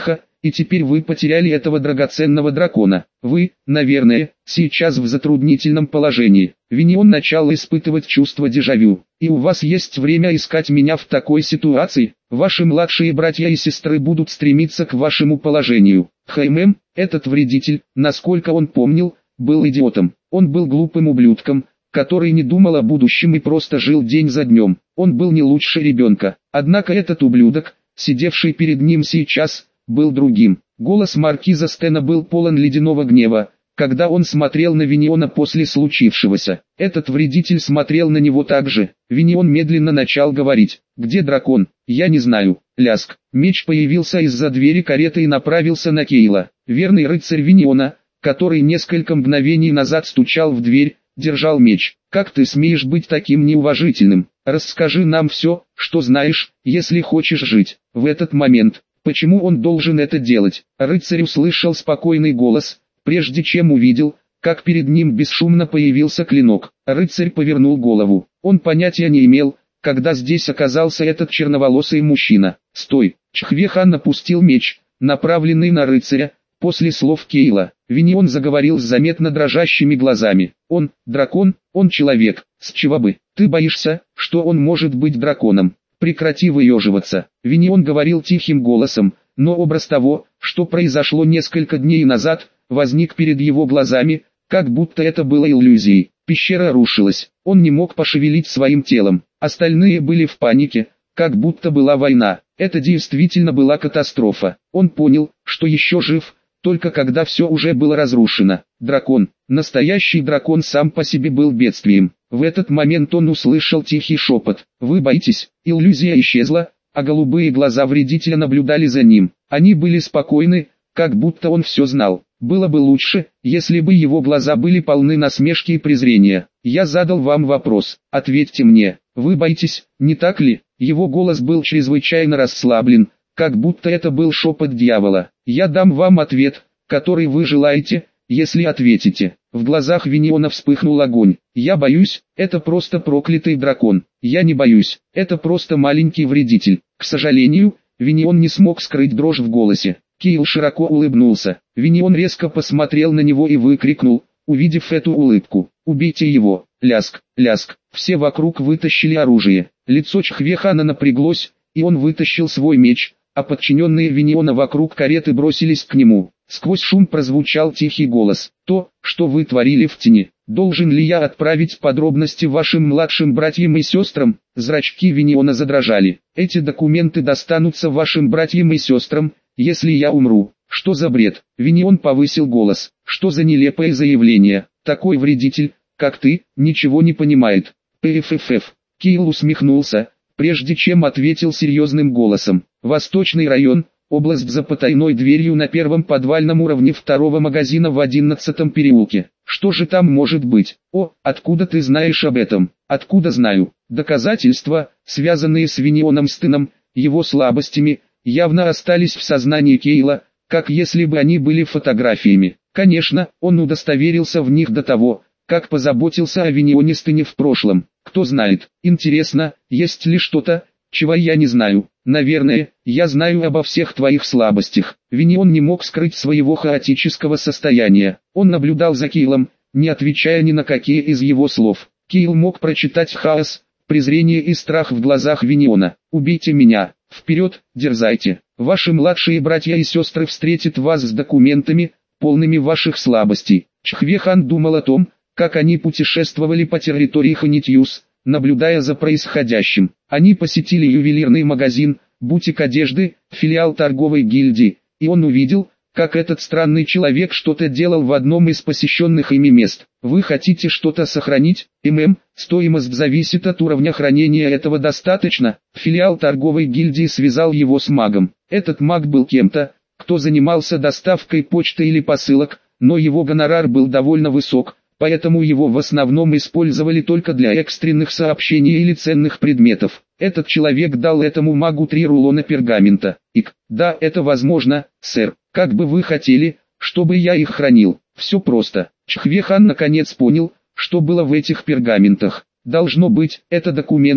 S1: и теперь вы потеряли этого драгоценного дракона. Вы, наверное, сейчас в затруднительном положении. Винион начал испытывать чувство дежавю. И у вас есть время искать меня в такой ситуации. Ваши младшие братья и сестры будут стремиться к вашему положению. Хэймэм, этот вредитель, насколько он помнил, был идиотом. Он был глупым ублюдком, который не думал о будущем и просто жил день за днем. Он был не лучше ребенка. Однако этот ублюдок, сидевший перед ним сейчас, был другим. Голос маркиза Стена был полон ледяного гнева, когда он смотрел на Виниона после случившегося. Этот вредитель смотрел на него так же. Винион медленно начал говорить. «Где дракон? Я не знаю». Ляск. Меч появился из-за двери кареты и направился на Кейла. Верный рыцарь Виниона, который несколько мгновений назад стучал в дверь, держал меч. «Как ты смеешь быть таким неуважительным? Расскажи нам все, что знаешь, если хочешь жить». В этот момент, почему он должен это делать? Рыцарь услышал спокойный голос, прежде чем увидел, как перед ним бесшумно появился клинок. Рыцарь повернул голову. Он понятия не имел, когда здесь оказался этот черноволосый мужчина. «Стой!» Чхве-хан опустил меч, направленный на рыцаря. После слов Кейла, Винион заговорил с заметно дрожащими глазами. «Он, дракон, он человек, с чего бы? Ты боишься, что он может быть драконом? Прекрати выеживаться». Винион говорил тихим голосом, но образ того, что произошло несколько дней назад, возник перед его глазами, как будто это было иллюзией. Пещера рушилась, он не мог пошевелить своим телом, остальные были в панике, как будто была война. Это действительно была катастрофа. Он понял, что еще жив, только когда все уже было разрушено. Дракон, настоящий дракон сам по себе был бедствием. В этот момент он услышал тихий шепот. «Вы боитесь?» Иллюзия исчезла, а голубые глаза вредителя наблюдали за ним. Они были спокойны, как будто он все знал. Было бы лучше, если бы его глаза были полны насмешки и презрения. «Я задал вам вопрос, ответьте мне. Вы боитесь, не так ли?» Его голос был чрезвычайно расслаблен, как будто это был шепот дьявола. «Я дам вам ответ, который вы желаете, если ответите». В глазах Виниона вспыхнул огонь. «Я боюсь, это просто проклятый дракон. Я не боюсь, это просто маленький вредитель». К сожалению, Винион не смог скрыть дрожь в голосе. Кейл широко улыбнулся. Винион резко посмотрел на него и выкрикнул, увидев эту улыбку: «Убейте его!» Ляск, ляск. Все вокруг вытащили оружие. Лицо Чхве-хана напряглось, и он вытащил свой меч, а подчиненные Виниона вокруг кареты бросились к нему. Сквозь шум прозвучал тихий голос: «То, что вы творили в тени, должен ли я отправить подробности вашим младшим братьям и сестрам?» Зрачки Виниона задрожали. «Эти документы достанутся вашим братьям и сестрам, если я умру». «Что за бред?» Винион повысил голос. «Что за нелепое заявление? Такой вредитель, как ты, ничего не понимает». «Пффф». Кейл усмехнулся, прежде чем ответил серьезным голосом. «Восточный район, область за потайной дверью на первом подвальном уровне второго магазина в одиннадцатом переулке. Что же там может быть?» «О, откуда ты знаешь об этом?» «Откуда знаю?» Доказательства, связанные с Винионом Стеном, его слабостями, явно остались в сознании Кейла, как если бы они были фотографиями. Конечно, он удостоверился в них до того, как позаботился о Винионе Стене в прошлом. Кто знает, интересно, есть ли что-то, чего я не знаю. Наверное, я знаю обо всех твоих слабостях. Винион не мог скрыть своего хаотического состояния. Он наблюдал за Кейлом, не отвечая ни на какие из его слов. Кейл мог прочитать хаос, презрение и страх в глазах Виниона. «Убейте меня! Вперед, дерзайте! Ваши младшие братья и сестры встретят вас с документами, полными ваших слабостей». Чхве-хан думал о том, как они путешествовали по территории Ханитьюс, наблюдая за происходящим. Они посетили ювелирный магазин, бутик одежды, филиал торговой гильдии, и он увидел, как этот странный человек что-то делал в одном из посещенных ими мест. «Вы хотите что-то сохранить, ММ? Стоимость зависит от уровня хранения, этого достаточно». Филиал торговой гильдии связал его с магом. Этот маг был кем-то, кто занимался доставкой почты или посылок, но его гонорар был довольно высок, поэтому его в основном использовали только для экстренных сообщений или ценных предметов. Этот человек дал этому магу три рулона пергамента. Ик, да, это возможно, сэр. Как бы вы хотели, чтобы я их хранил? Все просто. Чхве-хан наконец понял, что было в этих пергаментах. Должно быть, это документы,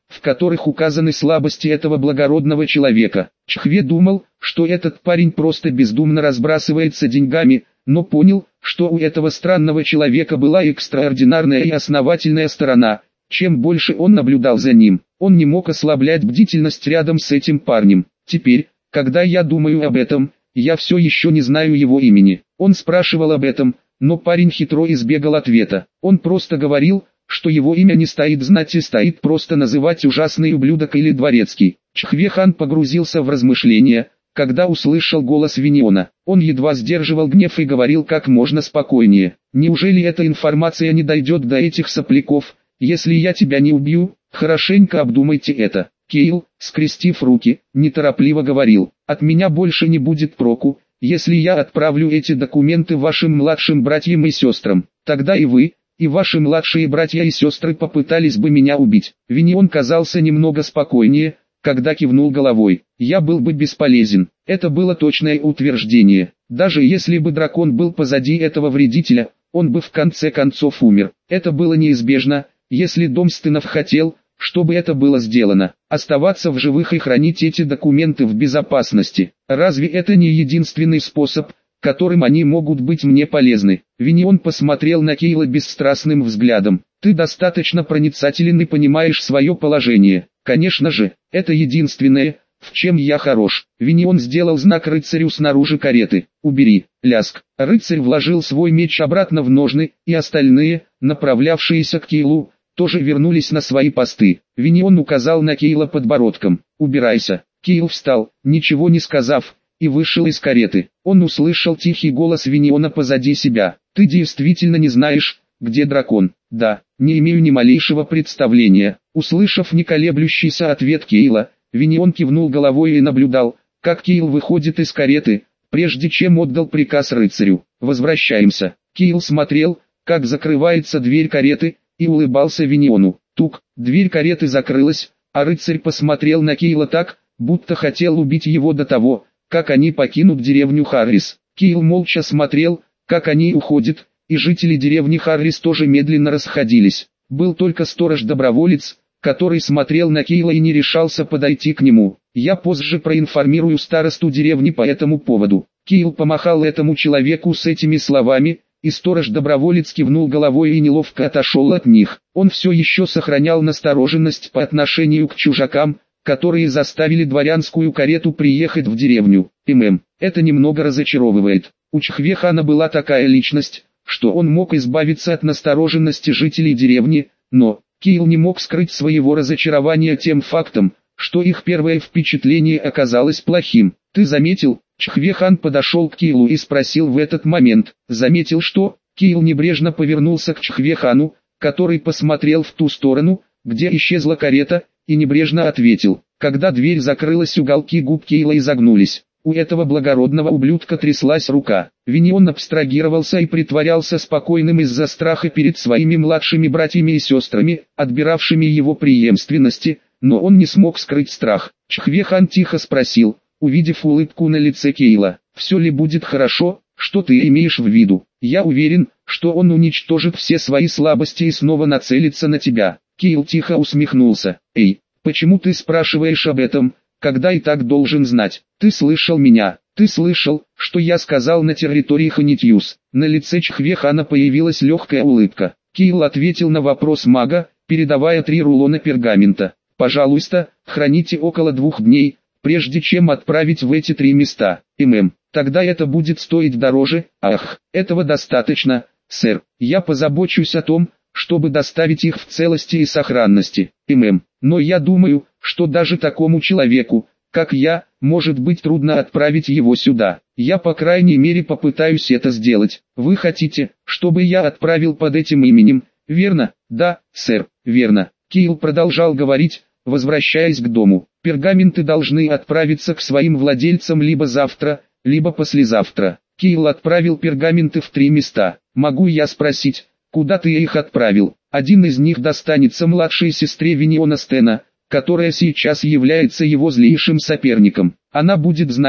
S1: в которых указаны слабости этого благородного человека. Чхве думал, что этот парень просто бездумно разбрасывается деньгами, но понял, что у этого странного человека была экстраординарная и основательная сторона. Чем больше он наблюдал за ним, он не мог ослаблять бдительность рядом с этим парнем. Теперь, когда я думаю об этом, я все еще не знаю его имени. Он спрашивал об этом, но парень хитро избегал ответа. Он просто говорил, что его имя не стоит знать и стоит просто называть ужасный ублюдок или дворецкий. Чхве Хан погрузился в размышления, когда услышал голос Виньона. Он едва сдерживал гнев и говорил как можно спокойнее. «Неужели эта информация не дойдет до этих сопляков? Если я тебя не убью, хорошенько обдумайте это». Кейл, скрестив руки, неторопливо говорил: «От меня больше не будет проку, если я отправлю эти документы вашим младшим братьям и сестрам. Тогда и вы, и ваши младшие братья и сестры попытались бы меня убить». Виньон казался немного спокойнее, когда кивнул головой. «Я был бы бесполезен». Это было точное утверждение. Даже если бы дракон был позади этого вредителя, он бы в конце концов умер. Это было неизбежно, если Домстенов хотел, чтобы это было сделано. Оставаться в живых и хранить эти документы в безопасности. Разве это не единственный способ, которым они могут быть мне полезны? Виньон посмотрел на Кейла бесстрастным взглядом. «Ты достаточно проницателен и понимаешь свое положение. Конечно же, это единственное, в чем я хорош». Виньон сделал знак рыцарю снаружи кареты. «Убери». Ляск. Рыцарь вложил свой меч обратно в ножны, и остальные, направлявшиеся к Кейлу, тоже вернулись на свои посты. Виньон указал на Кейла подбородком. «Убирайся». Кейл встал, ничего не сказав, и вышел из кареты. Он услышал тихий голос Виньона позади себя. «Ты действительно не знаешь, где дракон?» «Да, не имею ни малейшего представления». Услышав неколеблющийся ответ Кейла, Виньон кивнул головой и наблюдал, как Кейл выходит из кареты, прежде чем отдал приказ рыцарю. «Возвращаемся». Кейл смотрел, как закрывается дверь кареты, и улыбался Виньону. Тук, дверь кареты закрылась, а рыцарь посмотрел на Кейла так, будто хотел убить его до того, как они покинут деревню Харрис. Кейл молча смотрел, как они уходят, и жители деревни Харрис тоже медленно расходились. Был только сторож-доброволец, который смотрел на Кейла и не решался подойти к нему. «Я позже проинформирую старосту деревни по этому поводу». Кейл помахал этому человеку с этими словами, и сторож-доброволец кивнул головой и неловко отошел от них. Он все еще сохранял настороженность по отношению к чужакам, которые заставили дворянскую карету приехать в деревню. ММ. Это немного разочаровывает. У Чхве Хана была такая личность, что он мог избавиться от настороженности жителей деревни, но Кейл не мог скрыть своего разочарования тем фактом, что их первое впечатление оказалось плохим. «Ты заметил?» Чхве Хан подошел к Кейлу и спросил в этот момент. «Заметил что?» Кейл небрежно повернулся к Чхве Хану, который посмотрел в ту сторону, где исчезла карета, и небрежно ответил. Когда дверь закрылась, уголки губ Кейла изогнулись. У этого благородного ублюдка тряслась рука. Виньон абстрагировался и притворялся спокойным из-за страха перед своими младшими братьями и сестрами, отбиравшими его преемственности, но он не смог скрыть страх. Чхве Хан тихо спросил, увидев улыбку на лице Кейла: «Все ли будет хорошо, что ты имеешь в виду?» «Я уверен, что он уничтожит все свои слабости и снова нацелится на тебя». Кейл тихо усмехнулся. «Эй, почему ты спрашиваешь об этом, когда и так должен знать? Ты слышал меня, ты слышал, что я сказал на территории Ханитьюс?» На лице Чхве Хана появилась легкая улыбка. Кейл ответил на вопрос мага, передавая три рулона пергамента. «Пожалуйста, храните около двух дней, прежде чем отправить в эти три места. ММ. Тогда это будет стоить дороже». «Ах, этого достаточно, сэр. Я позабочусь о том, чтобы доставить их в целости и сохранности. ММ. Но я думаю, что даже такому человеку, как я, может быть трудно отправить его сюда. Я по крайней мере попытаюсь это сделать. Вы хотите, чтобы я отправил под этим именем, верно?» «Да, сэр, верно». Кейл продолжал говорить, возвращаясь к дому. «Пергаменты должны отправиться к своим владельцам либо завтра, либо послезавтра». Кейл отправил пергаменты в три места. «Могу я спросить, куда ты их отправил?» «Один из них достанется младшей сестре Виньона Стена, которая сейчас является его злейшим соперником. Она будет знать,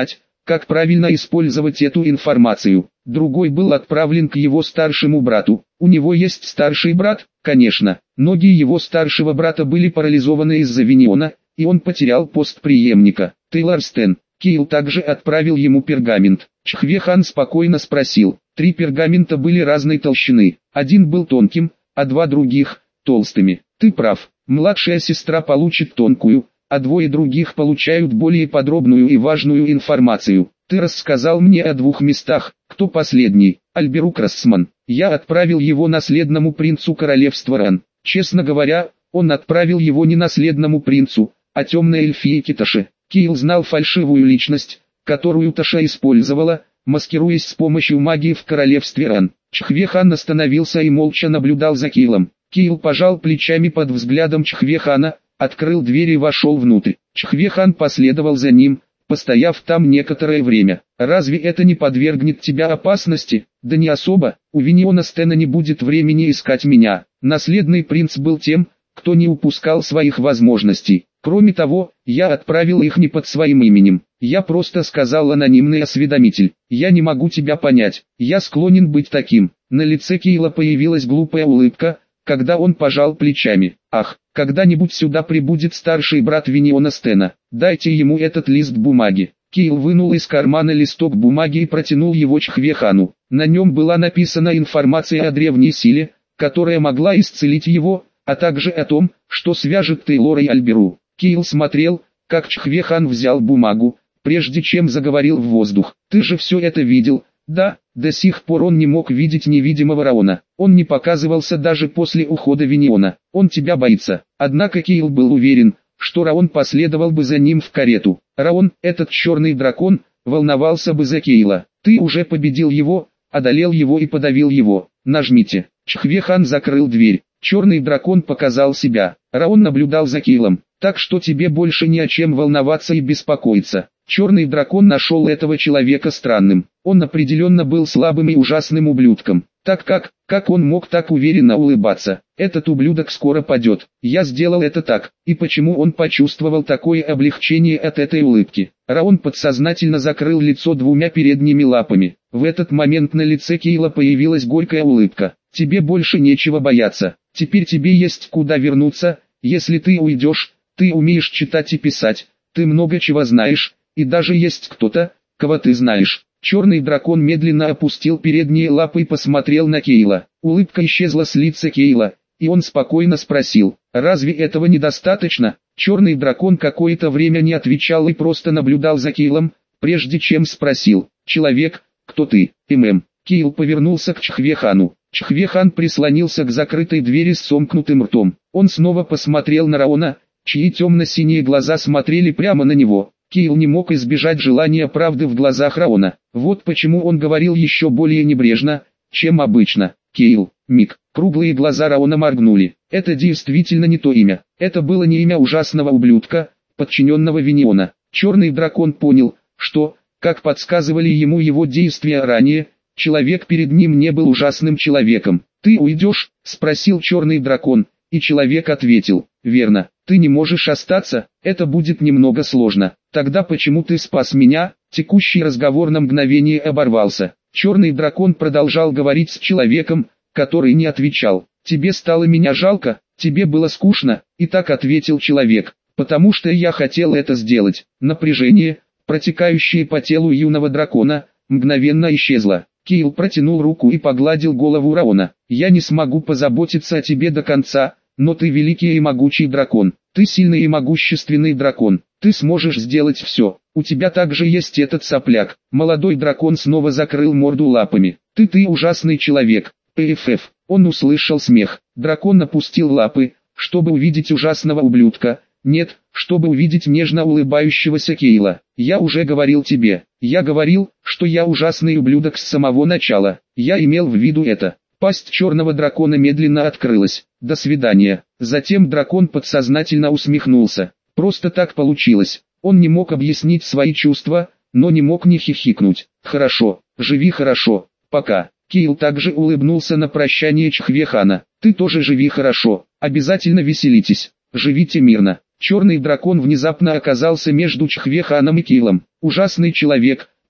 S1: как правильно использовать эту информацию. Другой был отправлен к его старшему брату. У него есть старший брат, конечно. Ноги его старшего брата были парализованы из-за Виниона, и он потерял пост преемника. Тейлор Стэн. Кейл также отправил ему пергамент. Чхве-хан спокойно спросил. Три пергамента были разной толщины. Один был тонким, а два других – толстыми. Ты прав. Младшая сестра получит тонкую, а двое других получают более подробную и важную информацию. Ты рассказал мне о двух местах. Кто последний? Альберук Рассман. Я отправил его наследному принцу королевства Ран. Честно говоря, он отправил его не наследному принцу, а темной эльфийке Таше. Кейл знал фальшивую личность, которую Таша использовала, маскируясь с помощью магии в королевстве Ран. Чхве-хан остановился и молча наблюдал за Кейлом. Кейл пожал плечами под взглядом Чхве-хана, открыл дверь и вошел внутрь. Чхве-хан последовал за ним, постояв там некоторое время. «Разве это не подвергнет тебя опасности?» «Да не особо, у Виниона Стэна не будет времени искать меня». Наследный принц был тем, кто не упускал своих возможностей. Кроме того, я отправил их не под своим именем. Я просто сказал анонимный осведомитель. Я не могу тебя понять. Я склонен быть таким. На лице Кейла появилась глупая улыбка, когда он пожал плечами. Ах, когда-нибудь сюда прибудет старший брат Виниона Стэна. Дайте ему этот лист бумаги. Кейл вынул из кармана листок бумаги и протянул его Чхве-хану. На нем была написана информация о древней силе, которая могла исцелить его, а также о том, что свяжет Тейлора и Альберу. Кейл смотрел, как Чхве-хан взял бумагу, прежде чем заговорил в воздух. «Ты же все это видел?» «Да». До сих пор он не мог видеть невидимого Раона. Он не показывался даже после ухода Виниона. Он тебя боится. Однако Кейл был уверен, что Раон последовал бы за ним в карету. Раон, этот черный дракон, волновался бы за Кейла. Ты уже победил его, одолел его и подавил его. Нажмите. Чхве-хан закрыл дверь. Черный дракон показал себя. Раон наблюдал за Кейлом. Так что тебе больше не о чем волноваться и беспокоиться. Черный дракон нашел этого человека странным. Он определенно был слабым и ужасным ублюдком. Так как, как он мог так уверенно улыбаться? Этот ублюдок скоро падет. Я сделал это так. И почему он почувствовал такое облегчение от этой улыбки? Раон подсознательно закрыл лицо двумя передними лапами. В этот момент на лице Кейла появилась горькая улыбка. Тебе больше нечего бояться. Теперь тебе есть куда вернуться, если ты уйдешь. Ты умеешь читать и писать. Ты много чего знаешь. И даже есть кто-то, кого ты знаешь. Черный дракон медленно опустил передние лапы и посмотрел на Кейла. Улыбка исчезла с лица Кейла, и он спокойно спросил, разве этого недостаточно? Черный дракон какое-то время не отвечал и просто наблюдал за Кейлом, прежде чем спросил, человек, кто ты? ММ. Кейл повернулся к Чхве-хану. Чхве-хан прислонился к закрытой двери с сомкнутым ртом. Он снова посмотрел на Раона, чьи темно-синие глаза смотрели прямо на него. Кейл не мог избежать желания правды в глазах Раона. Вот почему он говорил еще более небрежно, чем обычно. Кейл, миг. Круглые глаза Раона моргнули. Это действительно не то имя. Это было не имя ужасного ублюдка, подчиненного Виниона. Черный дракон понял, что, как подсказывали ему его действия ранее, человек перед ним не был ужасным человеком. «Ты уйдешь?» – спросил черный дракон, и человек ответил, «Верно, ты не можешь остаться, это будет немного сложно. Тогда почему ты спас меня?» Текущий разговор на мгновение оборвался. Черный дракон продолжал говорить с человеком, который не отвечал. «Тебе стало меня жалко, тебе было скучно?» И так ответил человек, «Потому что я хотел это сделать». Напряжение, протекающее по телу юного дракона, мгновенно исчезло. Кейл протянул руку и погладил голову Раона. «Я не смогу позаботиться о тебе до конца, но ты великий и могучий дракон. Ты сильный и могущественный дракон. Ты сможешь сделать все. У тебя также есть этот сопляк». Молодой дракон снова закрыл морду лапами. «Ты ты ужасный человек». ПФФ. Он услышал смех. Дракон опустил лапы, чтобы увидеть ужасного ублюдка. Нет, чтобы увидеть нежно улыбающегося Кейла. «Я уже говорил тебе. Я говорил, что я ужасный ублюдок с самого начала. Я имел в виду это». Пасть черного дракона медленно открылась. «До свидания». Затем дракон подсознательно усмехнулся. Просто так получилось. Он не мог объяснить свои чувства, но не мог не хихикнуть. «Хорошо, живи хорошо. Пока». Кейл также улыбнулся на прощание Чхве-хана. «Ты тоже живи хорошо. Обязательно веселитесь. Живите мирно». Черный дракон внезапно оказался между Чхве-ханом и Кейлом. «Ужасный человек»,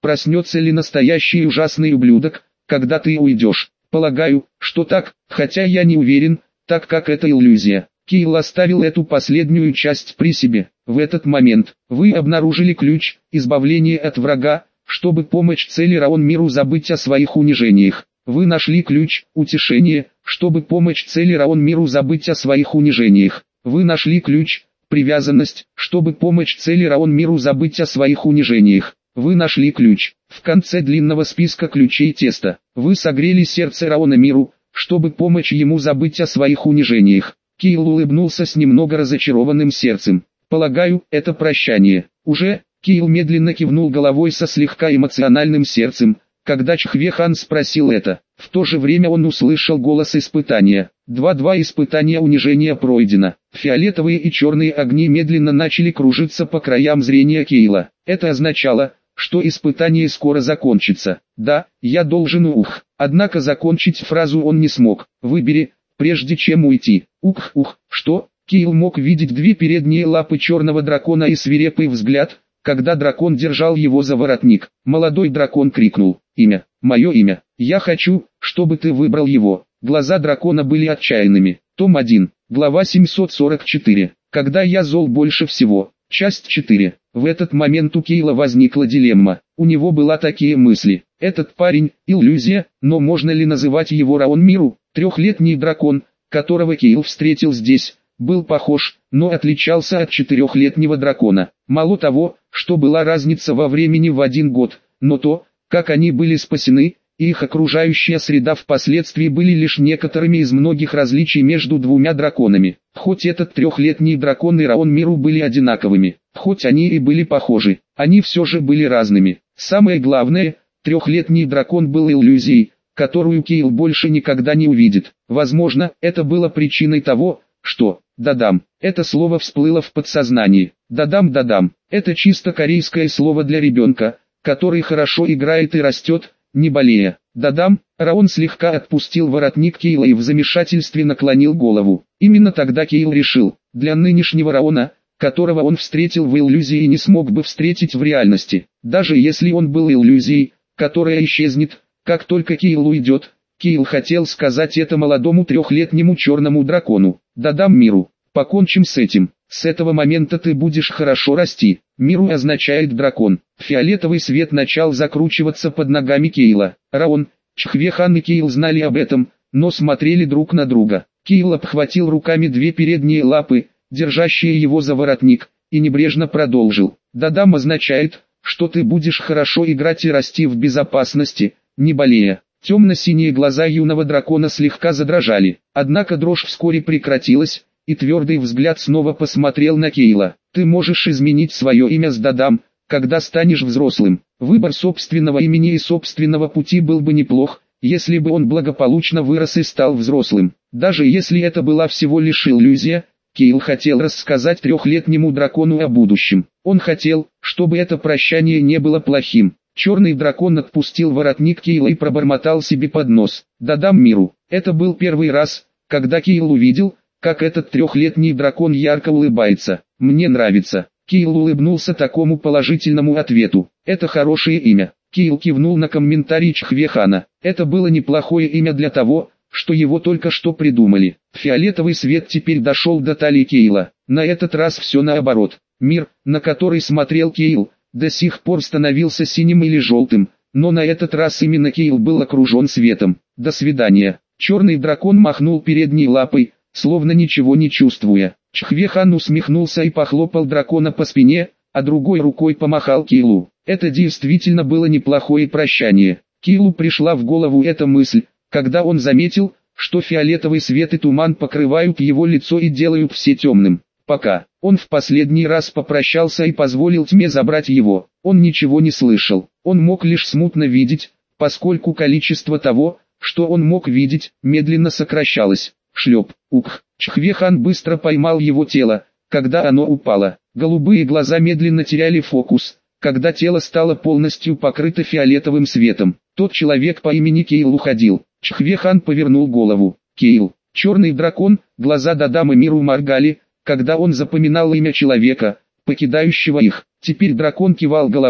S1: проснется ли настоящий ужасный ублюдок, когда ты уйдешь. Полагаю, что так, хотя я не уверен, так как это иллюзия. Кейл оставил эту последнюю часть при себе. В этот момент, вы обнаружили ключ, избавление от врага, чтобы помочь цели Раон миру забыть о своих унижениях. Вы нашли ключ, утешение, чтобы помочь цели Раон миру забыть о своих унижениях. Вы нашли ключ, привязанность, чтобы помочь цели Раон миру забыть о своих унижениях. Вы нашли ключ. В конце длинного списка ключей теста. Вы согрели сердце Раона миру, чтобы помочь ему забыть о своих унижениях. Кейл улыбнулся с немного разочарованным сердцем. Полагаю, это прощание. Уже, Кейл медленно кивнул головой со слегка эмоциональным сердцем, когда Чхве-хан спросил это. В то же время он услышал голос испытания. Два-два испытания унижения пройдено. Фиолетовые и черные огни медленно начали кружиться по краям зрения Кейла. Это означало, что испытание скоро закончится. Да, я должен ух. Однако закончить фразу он не смог. Выбери, прежде чем уйти. Ух-ух, что? Кейл мог видеть две передние лапы черного дракона и свирепый взгляд, когда дракон держал его за воротник. Молодой дракон крикнул: «Имя, мое имя, я хочу, чтобы ты выбрал его». Глаза дракона были отчаянными. Том один, глава семьсот сорок четыре. Когда я зол больше всего. Часть четыре. В этот момент у Кейла возникла дилемма. У него была такие мысли. Этот парень – иллюзия, но можно ли называть его Раон миру? Трехлетний дракон, которого Кейл встретил здесь, был похож, но отличался от четырехлетнего дракона. Мало того, что была разница во времени в один год, но то, как они были спасены, и их окружающая среда впоследствии были лишь некоторыми из многих различий между двумя драконами. Хоть этот трехлетний дракон и Раон миру были одинаковыми, хоть они и были похожи, они все же были разными. Самое главное, трехлетний дракон был иллюзией, которую Кейл больше никогда не увидит. Возможно, это было причиной того, что «дадам» — это слово всплыло в подсознании. «Дадам-дадам» — это чисто корейское слово для ребенка, который хорошо играет и растет, не болея. «Дадам», Раон слегка отпустил воротник Кейла и в замешательстве наклонил голову. Именно тогда Кейл решил, для нынешнего Раона, которого он встретил в иллюзии и не смог бы встретить в реальности, даже если он был иллюзией, которая исчезнет, как только Кейл уйдет, Кейл хотел сказать это молодому трехлетнему черному дракону: «Дадам миру, покончим с этим, с этого момента ты будешь хорошо расти». Миру означает дракон. Фиолетовый свет начал закручиваться под ногами Кейла. Раон, Чхве-хан и Кейл знали об этом, но смотрели друг на друга. Кейл обхватил руками две передние лапы, держащие его за воротник, и небрежно продолжил: «Дадам» означает, что ты будешь хорошо играть и расти в безопасности, не болея. Темно-синие глаза юного дракона слегка задрожали, однако дрожь вскоре прекратилась, и твердый взгляд снова посмотрел на Кейла. «Ты можешь изменить свое имя с Дадам, когда станешь взрослым». Выбор собственного имени и собственного пути был бы неплох, если бы он благополучно вырос и стал взрослым. Даже если это была всего лишь иллюзия, Кейл хотел рассказать трехлетнему дракону о будущем. Он хотел, чтобы это прощание не было плохим. Черный дракон отпустил воротник Кейла и пробормотал себе под нос: «Дадам миру». Это был первый раз, когда Кейл увидел, как этот трехлетний дракон ярко улыбается. «Мне нравится». Кейл улыбнулся такому положительному ответу. «Это хорошее имя». Кейл кивнул на комментарий Чхве-хана. Это было неплохое имя для того, что его только что придумали. Фиолетовый свет теперь дошел до талии Кейла. На этот раз все наоборот. Мир, на который смотрел Кейл, до сих пор становился синим или желтым, но на этот раз именно Кейл был окружен светом. «До свидания». Черный дракон махнул передней лапой, словно ничего не чувствуя. Чхве-хан усмехнулся и похлопал дракона по спине, а другой рукой помахал Кейлу. Это действительно было неплохое прощание. Кейлу пришла в голову эта мысль, когда он заметил, что фиолетовый свет и туман покрывают его лицо и делают все темным. Пока он в последний раз попрощался и позволил тьме забрать его, он ничего не слышал. Он мог лишь смутно видеть, поскольку количество того, что он мог видеть, медленно сокращалось. Шлеп, ух. Чхве-хан быстро поймал его тело, когда оно упало. Голубые глаза медленно теряли фокус, когда тело стало полностью покрыто фиолетовым светом. Тот человек по имени Кейл уходил. Чхве-хан повернул голову. Кейл, черный дракон, глаза Дадам и миру моргали, когда он запоминал имя человека, покидающего их. Теперь дракон кивал головой,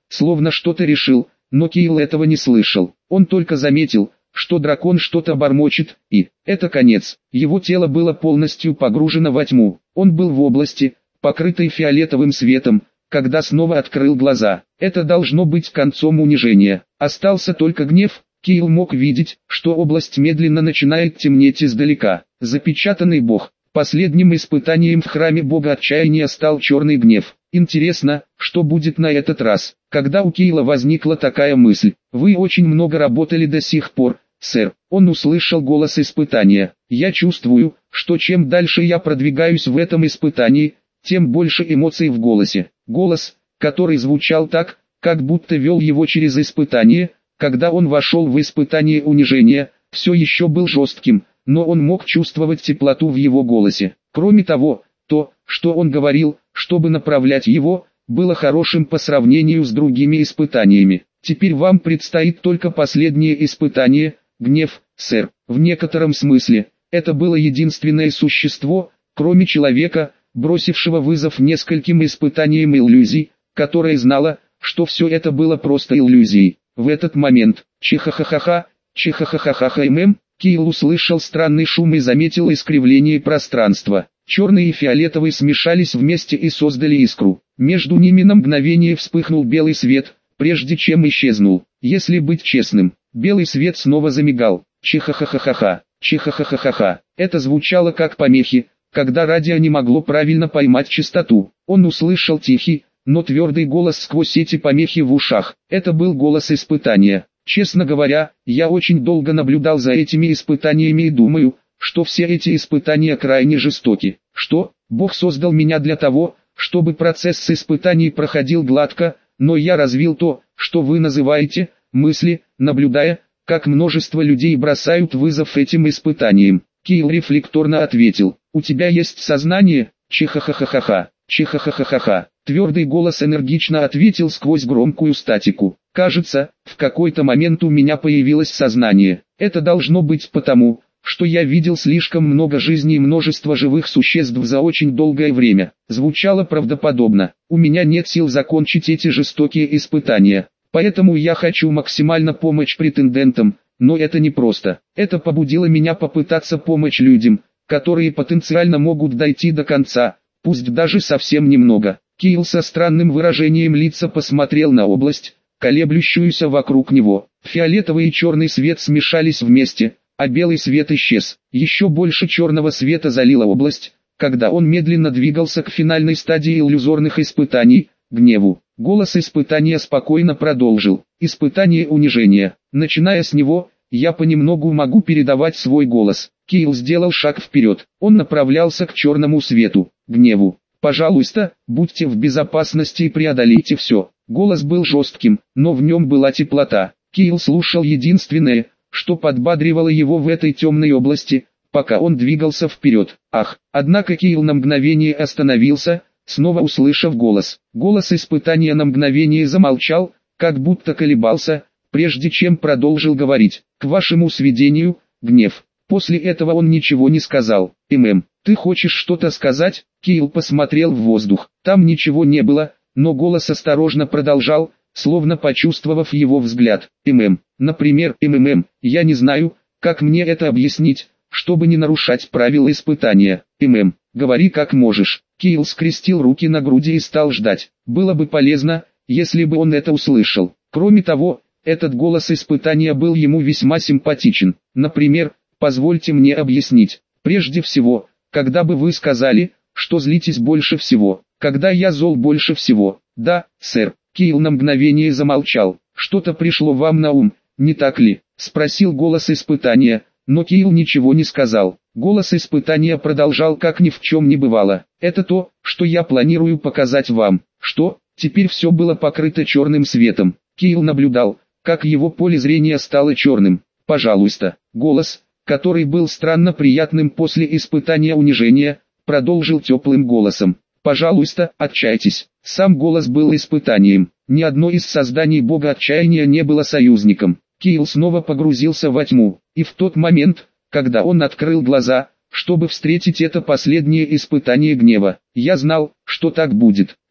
S1: словно что-то решил, но Киил этого не слышал. Он только заметил, что дракон что-то бормочет, и это конец. Его тело было полностью погружено во тьму. Он был в области, покрытой фиолетовым светом, когда снова открыл глаза. Это должно быть концом унижения. Остался только гнев. Киил мог видеть, что область медленно начинает темнеть издалека. Запечатанный бог. Последним испытанием в храме бога отчаяния стал черный гнев. Интересно, что будет на этот раз. Когда у Киила возникла такая мысль: «Вы очень много работали до сих пор, сэр». Он услышал голос испытания. «Я чувствую, что чем дальше я продвигаюсь в этом испытании, тем больше эмоций в голосе». Голос, который звучал так, как будто вел его через испытание, когда он вошел в испытание унижения, все еще был жестким, но он мог чувствовать теплоту в его голосе. Кроме того, то, что он говорил, чтобы направлять его, было хорошим по сравнению с другими испытаниями. «Теперь вам предстоит только последнее испытание, гнев, сэр». В некотором смысле, это было единственное существо, кроме человека, бросившего вызов нескольким испытаниям иллюзий, которое знало, что все это было просто иллюзией. В этот момент, чихахахаха, чихахахаха мм, Киил услышал странный шум и заметил искривление пространства. Черный и фиолетовый смешались вместе и создали искру. Между ними на мгновение вспыхнул белый свет, прежде чем исчезнул. Если быть честным, белый свет снова замигал. Чихахахаха, чихахахаха. Это звучало как помехи, когда радио не могло правильно поймать частоту. Он услышал тихий, но твердый голос сквозь эти помехи в ушах. Это был голос испытания. Честно говоря, я очень долго наблюдал за этими испытаниями и думаю, что все эти испытания крайне жестоки. Что, Бог создал меня для того, чтобы процесс испытаний проходил гладко, но я развил то, что вы называете, мысли, наблюдая, как множество людей бросают вызов этим испытаниям. Киил рефлекторно ответил: «У тебя есть сознание?» Чихахахаха, чихахахаха. Твердый голос энергично ответил сквозь громкую статику: «Кажется, в какой-то момент у меня появилось сознание. Это должно быть потому, что я видел слишком много жизней и множество живых существ за очень долгое время». Звучало правдоподобно. «У меня нет сил закончить эти жестокие испытания, поэтому я хочу максимально помочь претендентам, но это непросто. Это побудило меня попытаться помочь людям, которые потенциально могут дойти до конца, пусть даже совсем немного». Киил со странным выражением лица посмотрел на область, колеблющуюся вокруг него. Фиолетовый и черный свет смешались вместе, а белый свет исчез. Еще больше черного света залила область, когда он медленно двигался к финальной стадии иллюзорных испытаний, гневу. Голос испытания спокойно продолжил: «Испытание унижения. Начиная с него, я понемногу могу передавать свой голос». Киил сделал шаг вперед. Он направлялся к черному свету, гневу. «Пожалуйста, будьте в безопасности и преодолейте все». Голос был жестким, но в нем была теплота. Киил слушал единственное, что подбадривало его в этой темной области, пока он двигался вперед. Ах, однако Киил на мгновение остановился, снова услышав голос. Голос испытания на мгновение замолчал, как будто колебался, прежде чем продолжил говорить: «К вашему сведению, гнев». После этого он ничего не сказал. «ММ, ты хочешь что-то сказать?» Киил посмотрел в воздух. Там ничего не было, но голос осторожно продолжал, словно почувствовав его взгляд. «ММ, например, МММ, я не знаю, как мне это объяснить, чтобы не нарушать правила испытания. ММ, говори как можешь». Киил скрестил руки на груди и стал ждать. Было бы полезно, если бы он это услышал. Кроме того, этот голос испытания был ему весьма симпатичен. «Например, позвольте мне объяснить. Прежде всего, когда бы вы сказали, что злитесь больше всего, когда я зол больше всего». «Да, сэр». Киил на мгновение замолчал. «Что-то пришло вам на ум, не так ли?» — спросил голос испытания, но Киил ничего не сказал. Голос испытания продолжал, как ни в чем не бывало. «Это то, что я планирую показать вам». «Что?» Теперь все было покрыто черным светом. Киил наблюдал, как его поле зрения стало черным. «Пожалуйста». Голос, который был странно приятным после испытания унижения, продолжил теплым голосом: «Пожалуйста, отчайтесь». Сам голос был испытанием. Ни одно из созданий бога отчаяния не было союзником. Киил снова погрузился во тьму, и в тот момент, когда он открыл глаза, чтобы встретить это последнее испытание гнева, я знал, что так будет.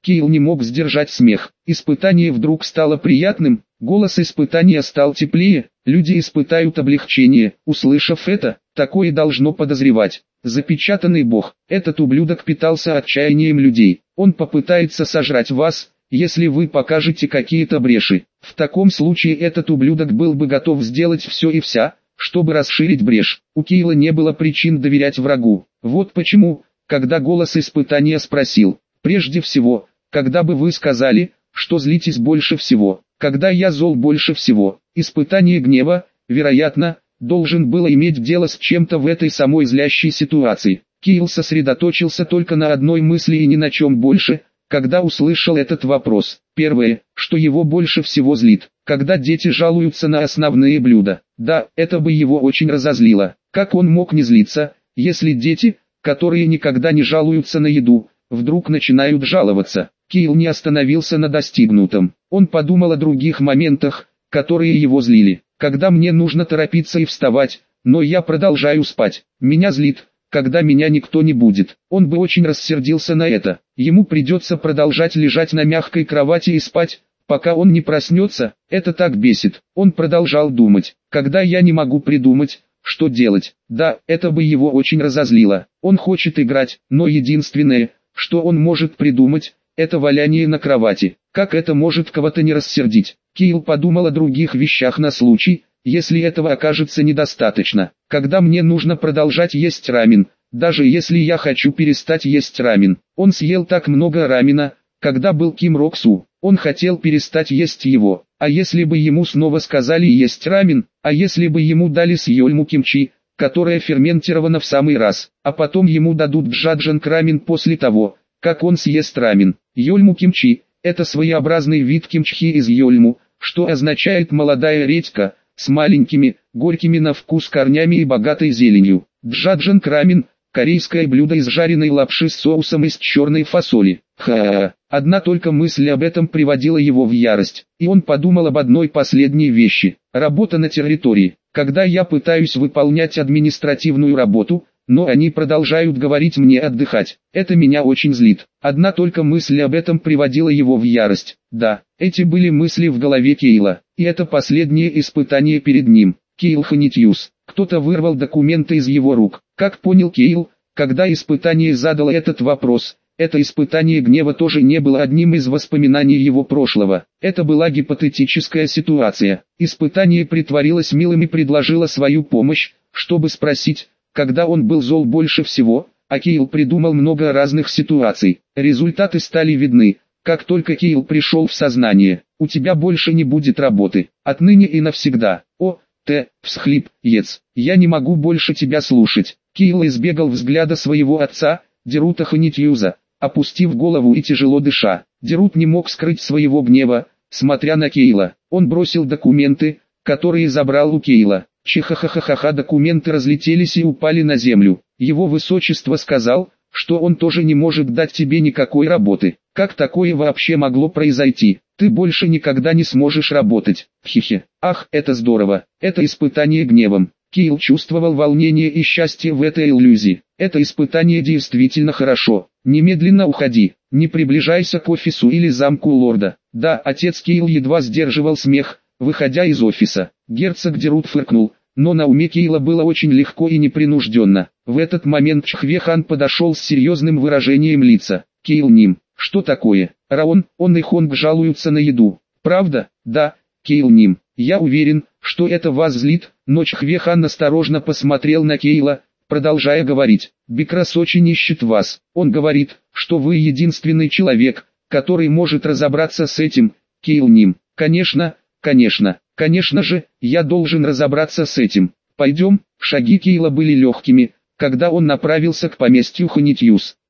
S1: Кейл не мог сдержать смех. Испытание вдруг стало приятным, голос испытания стал теплее, люди испытают облегчение, услышав это, такое должно подозревать. Запечатанный бог, этот ублюдок питался отчаянием людей, он попытается сожрать вас, если вы покажете какие-то бреши. В таком случае этот ублюдок был бы готов сделать все и вся, чтобы расширить брешь. У Кейла не было причин доверять врагу. Вот почему, когда голос испытания спросил, прежде всего, когда бы вы сказали, что злитесь больше всего, когда я зол больше всего, испытание гнева, вероятно, должен был иметь дело с чем-то в этой самой злящей ситуации. Кейл сосредоточился только на одной мысли и ни на чем больше, когда услышал этот вопрос. Первое, что его больше всего злит, когда дети жалуются на основные блюда. Да, это бы его очень разозлило. Как он мог не злиться, если дети, которые никогда не жалуются на еду, вдруг начинают жаловаться? Кейл не остановился на достигнутом. Он подумал о других моментах, которые его злили. Когда мне нужно торопиться и вставать, но я продолжаю спать. Меня злит, когда меня никто не будет. Он бы очень рассердился на это. Ему придется продолжать лежать на мягкой кровати и спать, пока он не проснется. Это так бесит. Он продолжал думать. Когда я не могу придумать, что делать. Да, это бы его очень разозлило. Он хочет играть, но единственное, что он может придумать, это валяние на кровати. Как это может кого-то не рассердить? Кейл подумал о других вещах на случай, если этого окажется недостаточно. Когда мне нужно продолжать есть рамен, даже если я хочу перестать есть рамен. Он съел так много рамена, когда был Ким Рок Су. Он хотел перестать есть его. А если бы ему снова сказали есть рамен, а если бы ему дали сьёльму кимчи, которая ферментирована в самый раз, а потом ему дадут джаджанг рамен после того, как он съест рамен. Йольму кимчи – это своеобразный вид кимчхи из йольму, что означает молодая редька, с маленькими, горькими на вкус корнями и богатой зеленью. Джаджанг рамен – корейское блюдо из жареной лапши с соусом из черной фасоли. Ха-ха-ха. Одна только мысль об этом приводила его в ярость, и он подумал об одной последней вещи – работа на территории. Когда я пытаюсь выполнять административную работу, но они продолжают говорить мне отдыхать. Это меня очень злит. Одна только мысль об этом приводила его в ярость. Да, эти были мысли в голове Кейла, и это последнее испытание перед ним. Кейл Ханитьюс. Кто-то вырвал документы из его рук. Как понял Кейл, когда испытание задало этот вопрос, это испытание гнева тоже не было одним из воспоминаний его прошлого. Это была гипотетическая ситуация. Испытание притворилось милым и предложило свою помощь, чтобы спросить, когда он был зол больше всего, а Кейл придумал много разных ситуаций. Результаты стали видны, как только Кейл пришел в сознание. У тебя больше не будет работы, отныне и навсегда. О, Т, всхлип, ец, я не могу больше тебя слушать. Кейл избегал взгляда своего отца, Дерута Ханитьюза, опустив голову и тяжело дыша. Дерут не мог скрыть своего гнева, смотря на Кейла. Он бросил документы, которые забрал у Кейла. Чихахахаха, документы разлетелись и упали на землю. Его высочество сказал, что он тоже не может дать тебе никакой работы. Как такое вообще могло произойти? Ты больше никогда не сможешь работать. Хихи. Ах, это здорово. Это испытание гневом. Кейл чувствовал волнение и счастье в этой иллюзии. Это испытание действительно хорошо. Немедленно уходи. Не приближайся к офису или замку лорда. Да, отец Кейл едва сдерживал смех, выходя из офиса. Герцог Дерут фыркнул, но на уме Кейла было очень легко и непринужденно. В этот момент Чхве-хан подошел с серьезным выражением лица. Кейл Ним, что такое? Раон, он и Хонг жалуются на еду. Правда? Да, Кейл Ним. Я уверен, что это вас злит, но Чхве-хан осторожно посмотрел на Кейла, продолжая говорить. Бикрас очень ищет вас. Он говорит, что вы единственный человек, который может разобраться с этим. Кейл Ним. Конечно, конечно. Конечно же, я должен разобраться с этим. Пойдем. Шаги Кейла были легкими, когда он направился к поместью Ханитьюс.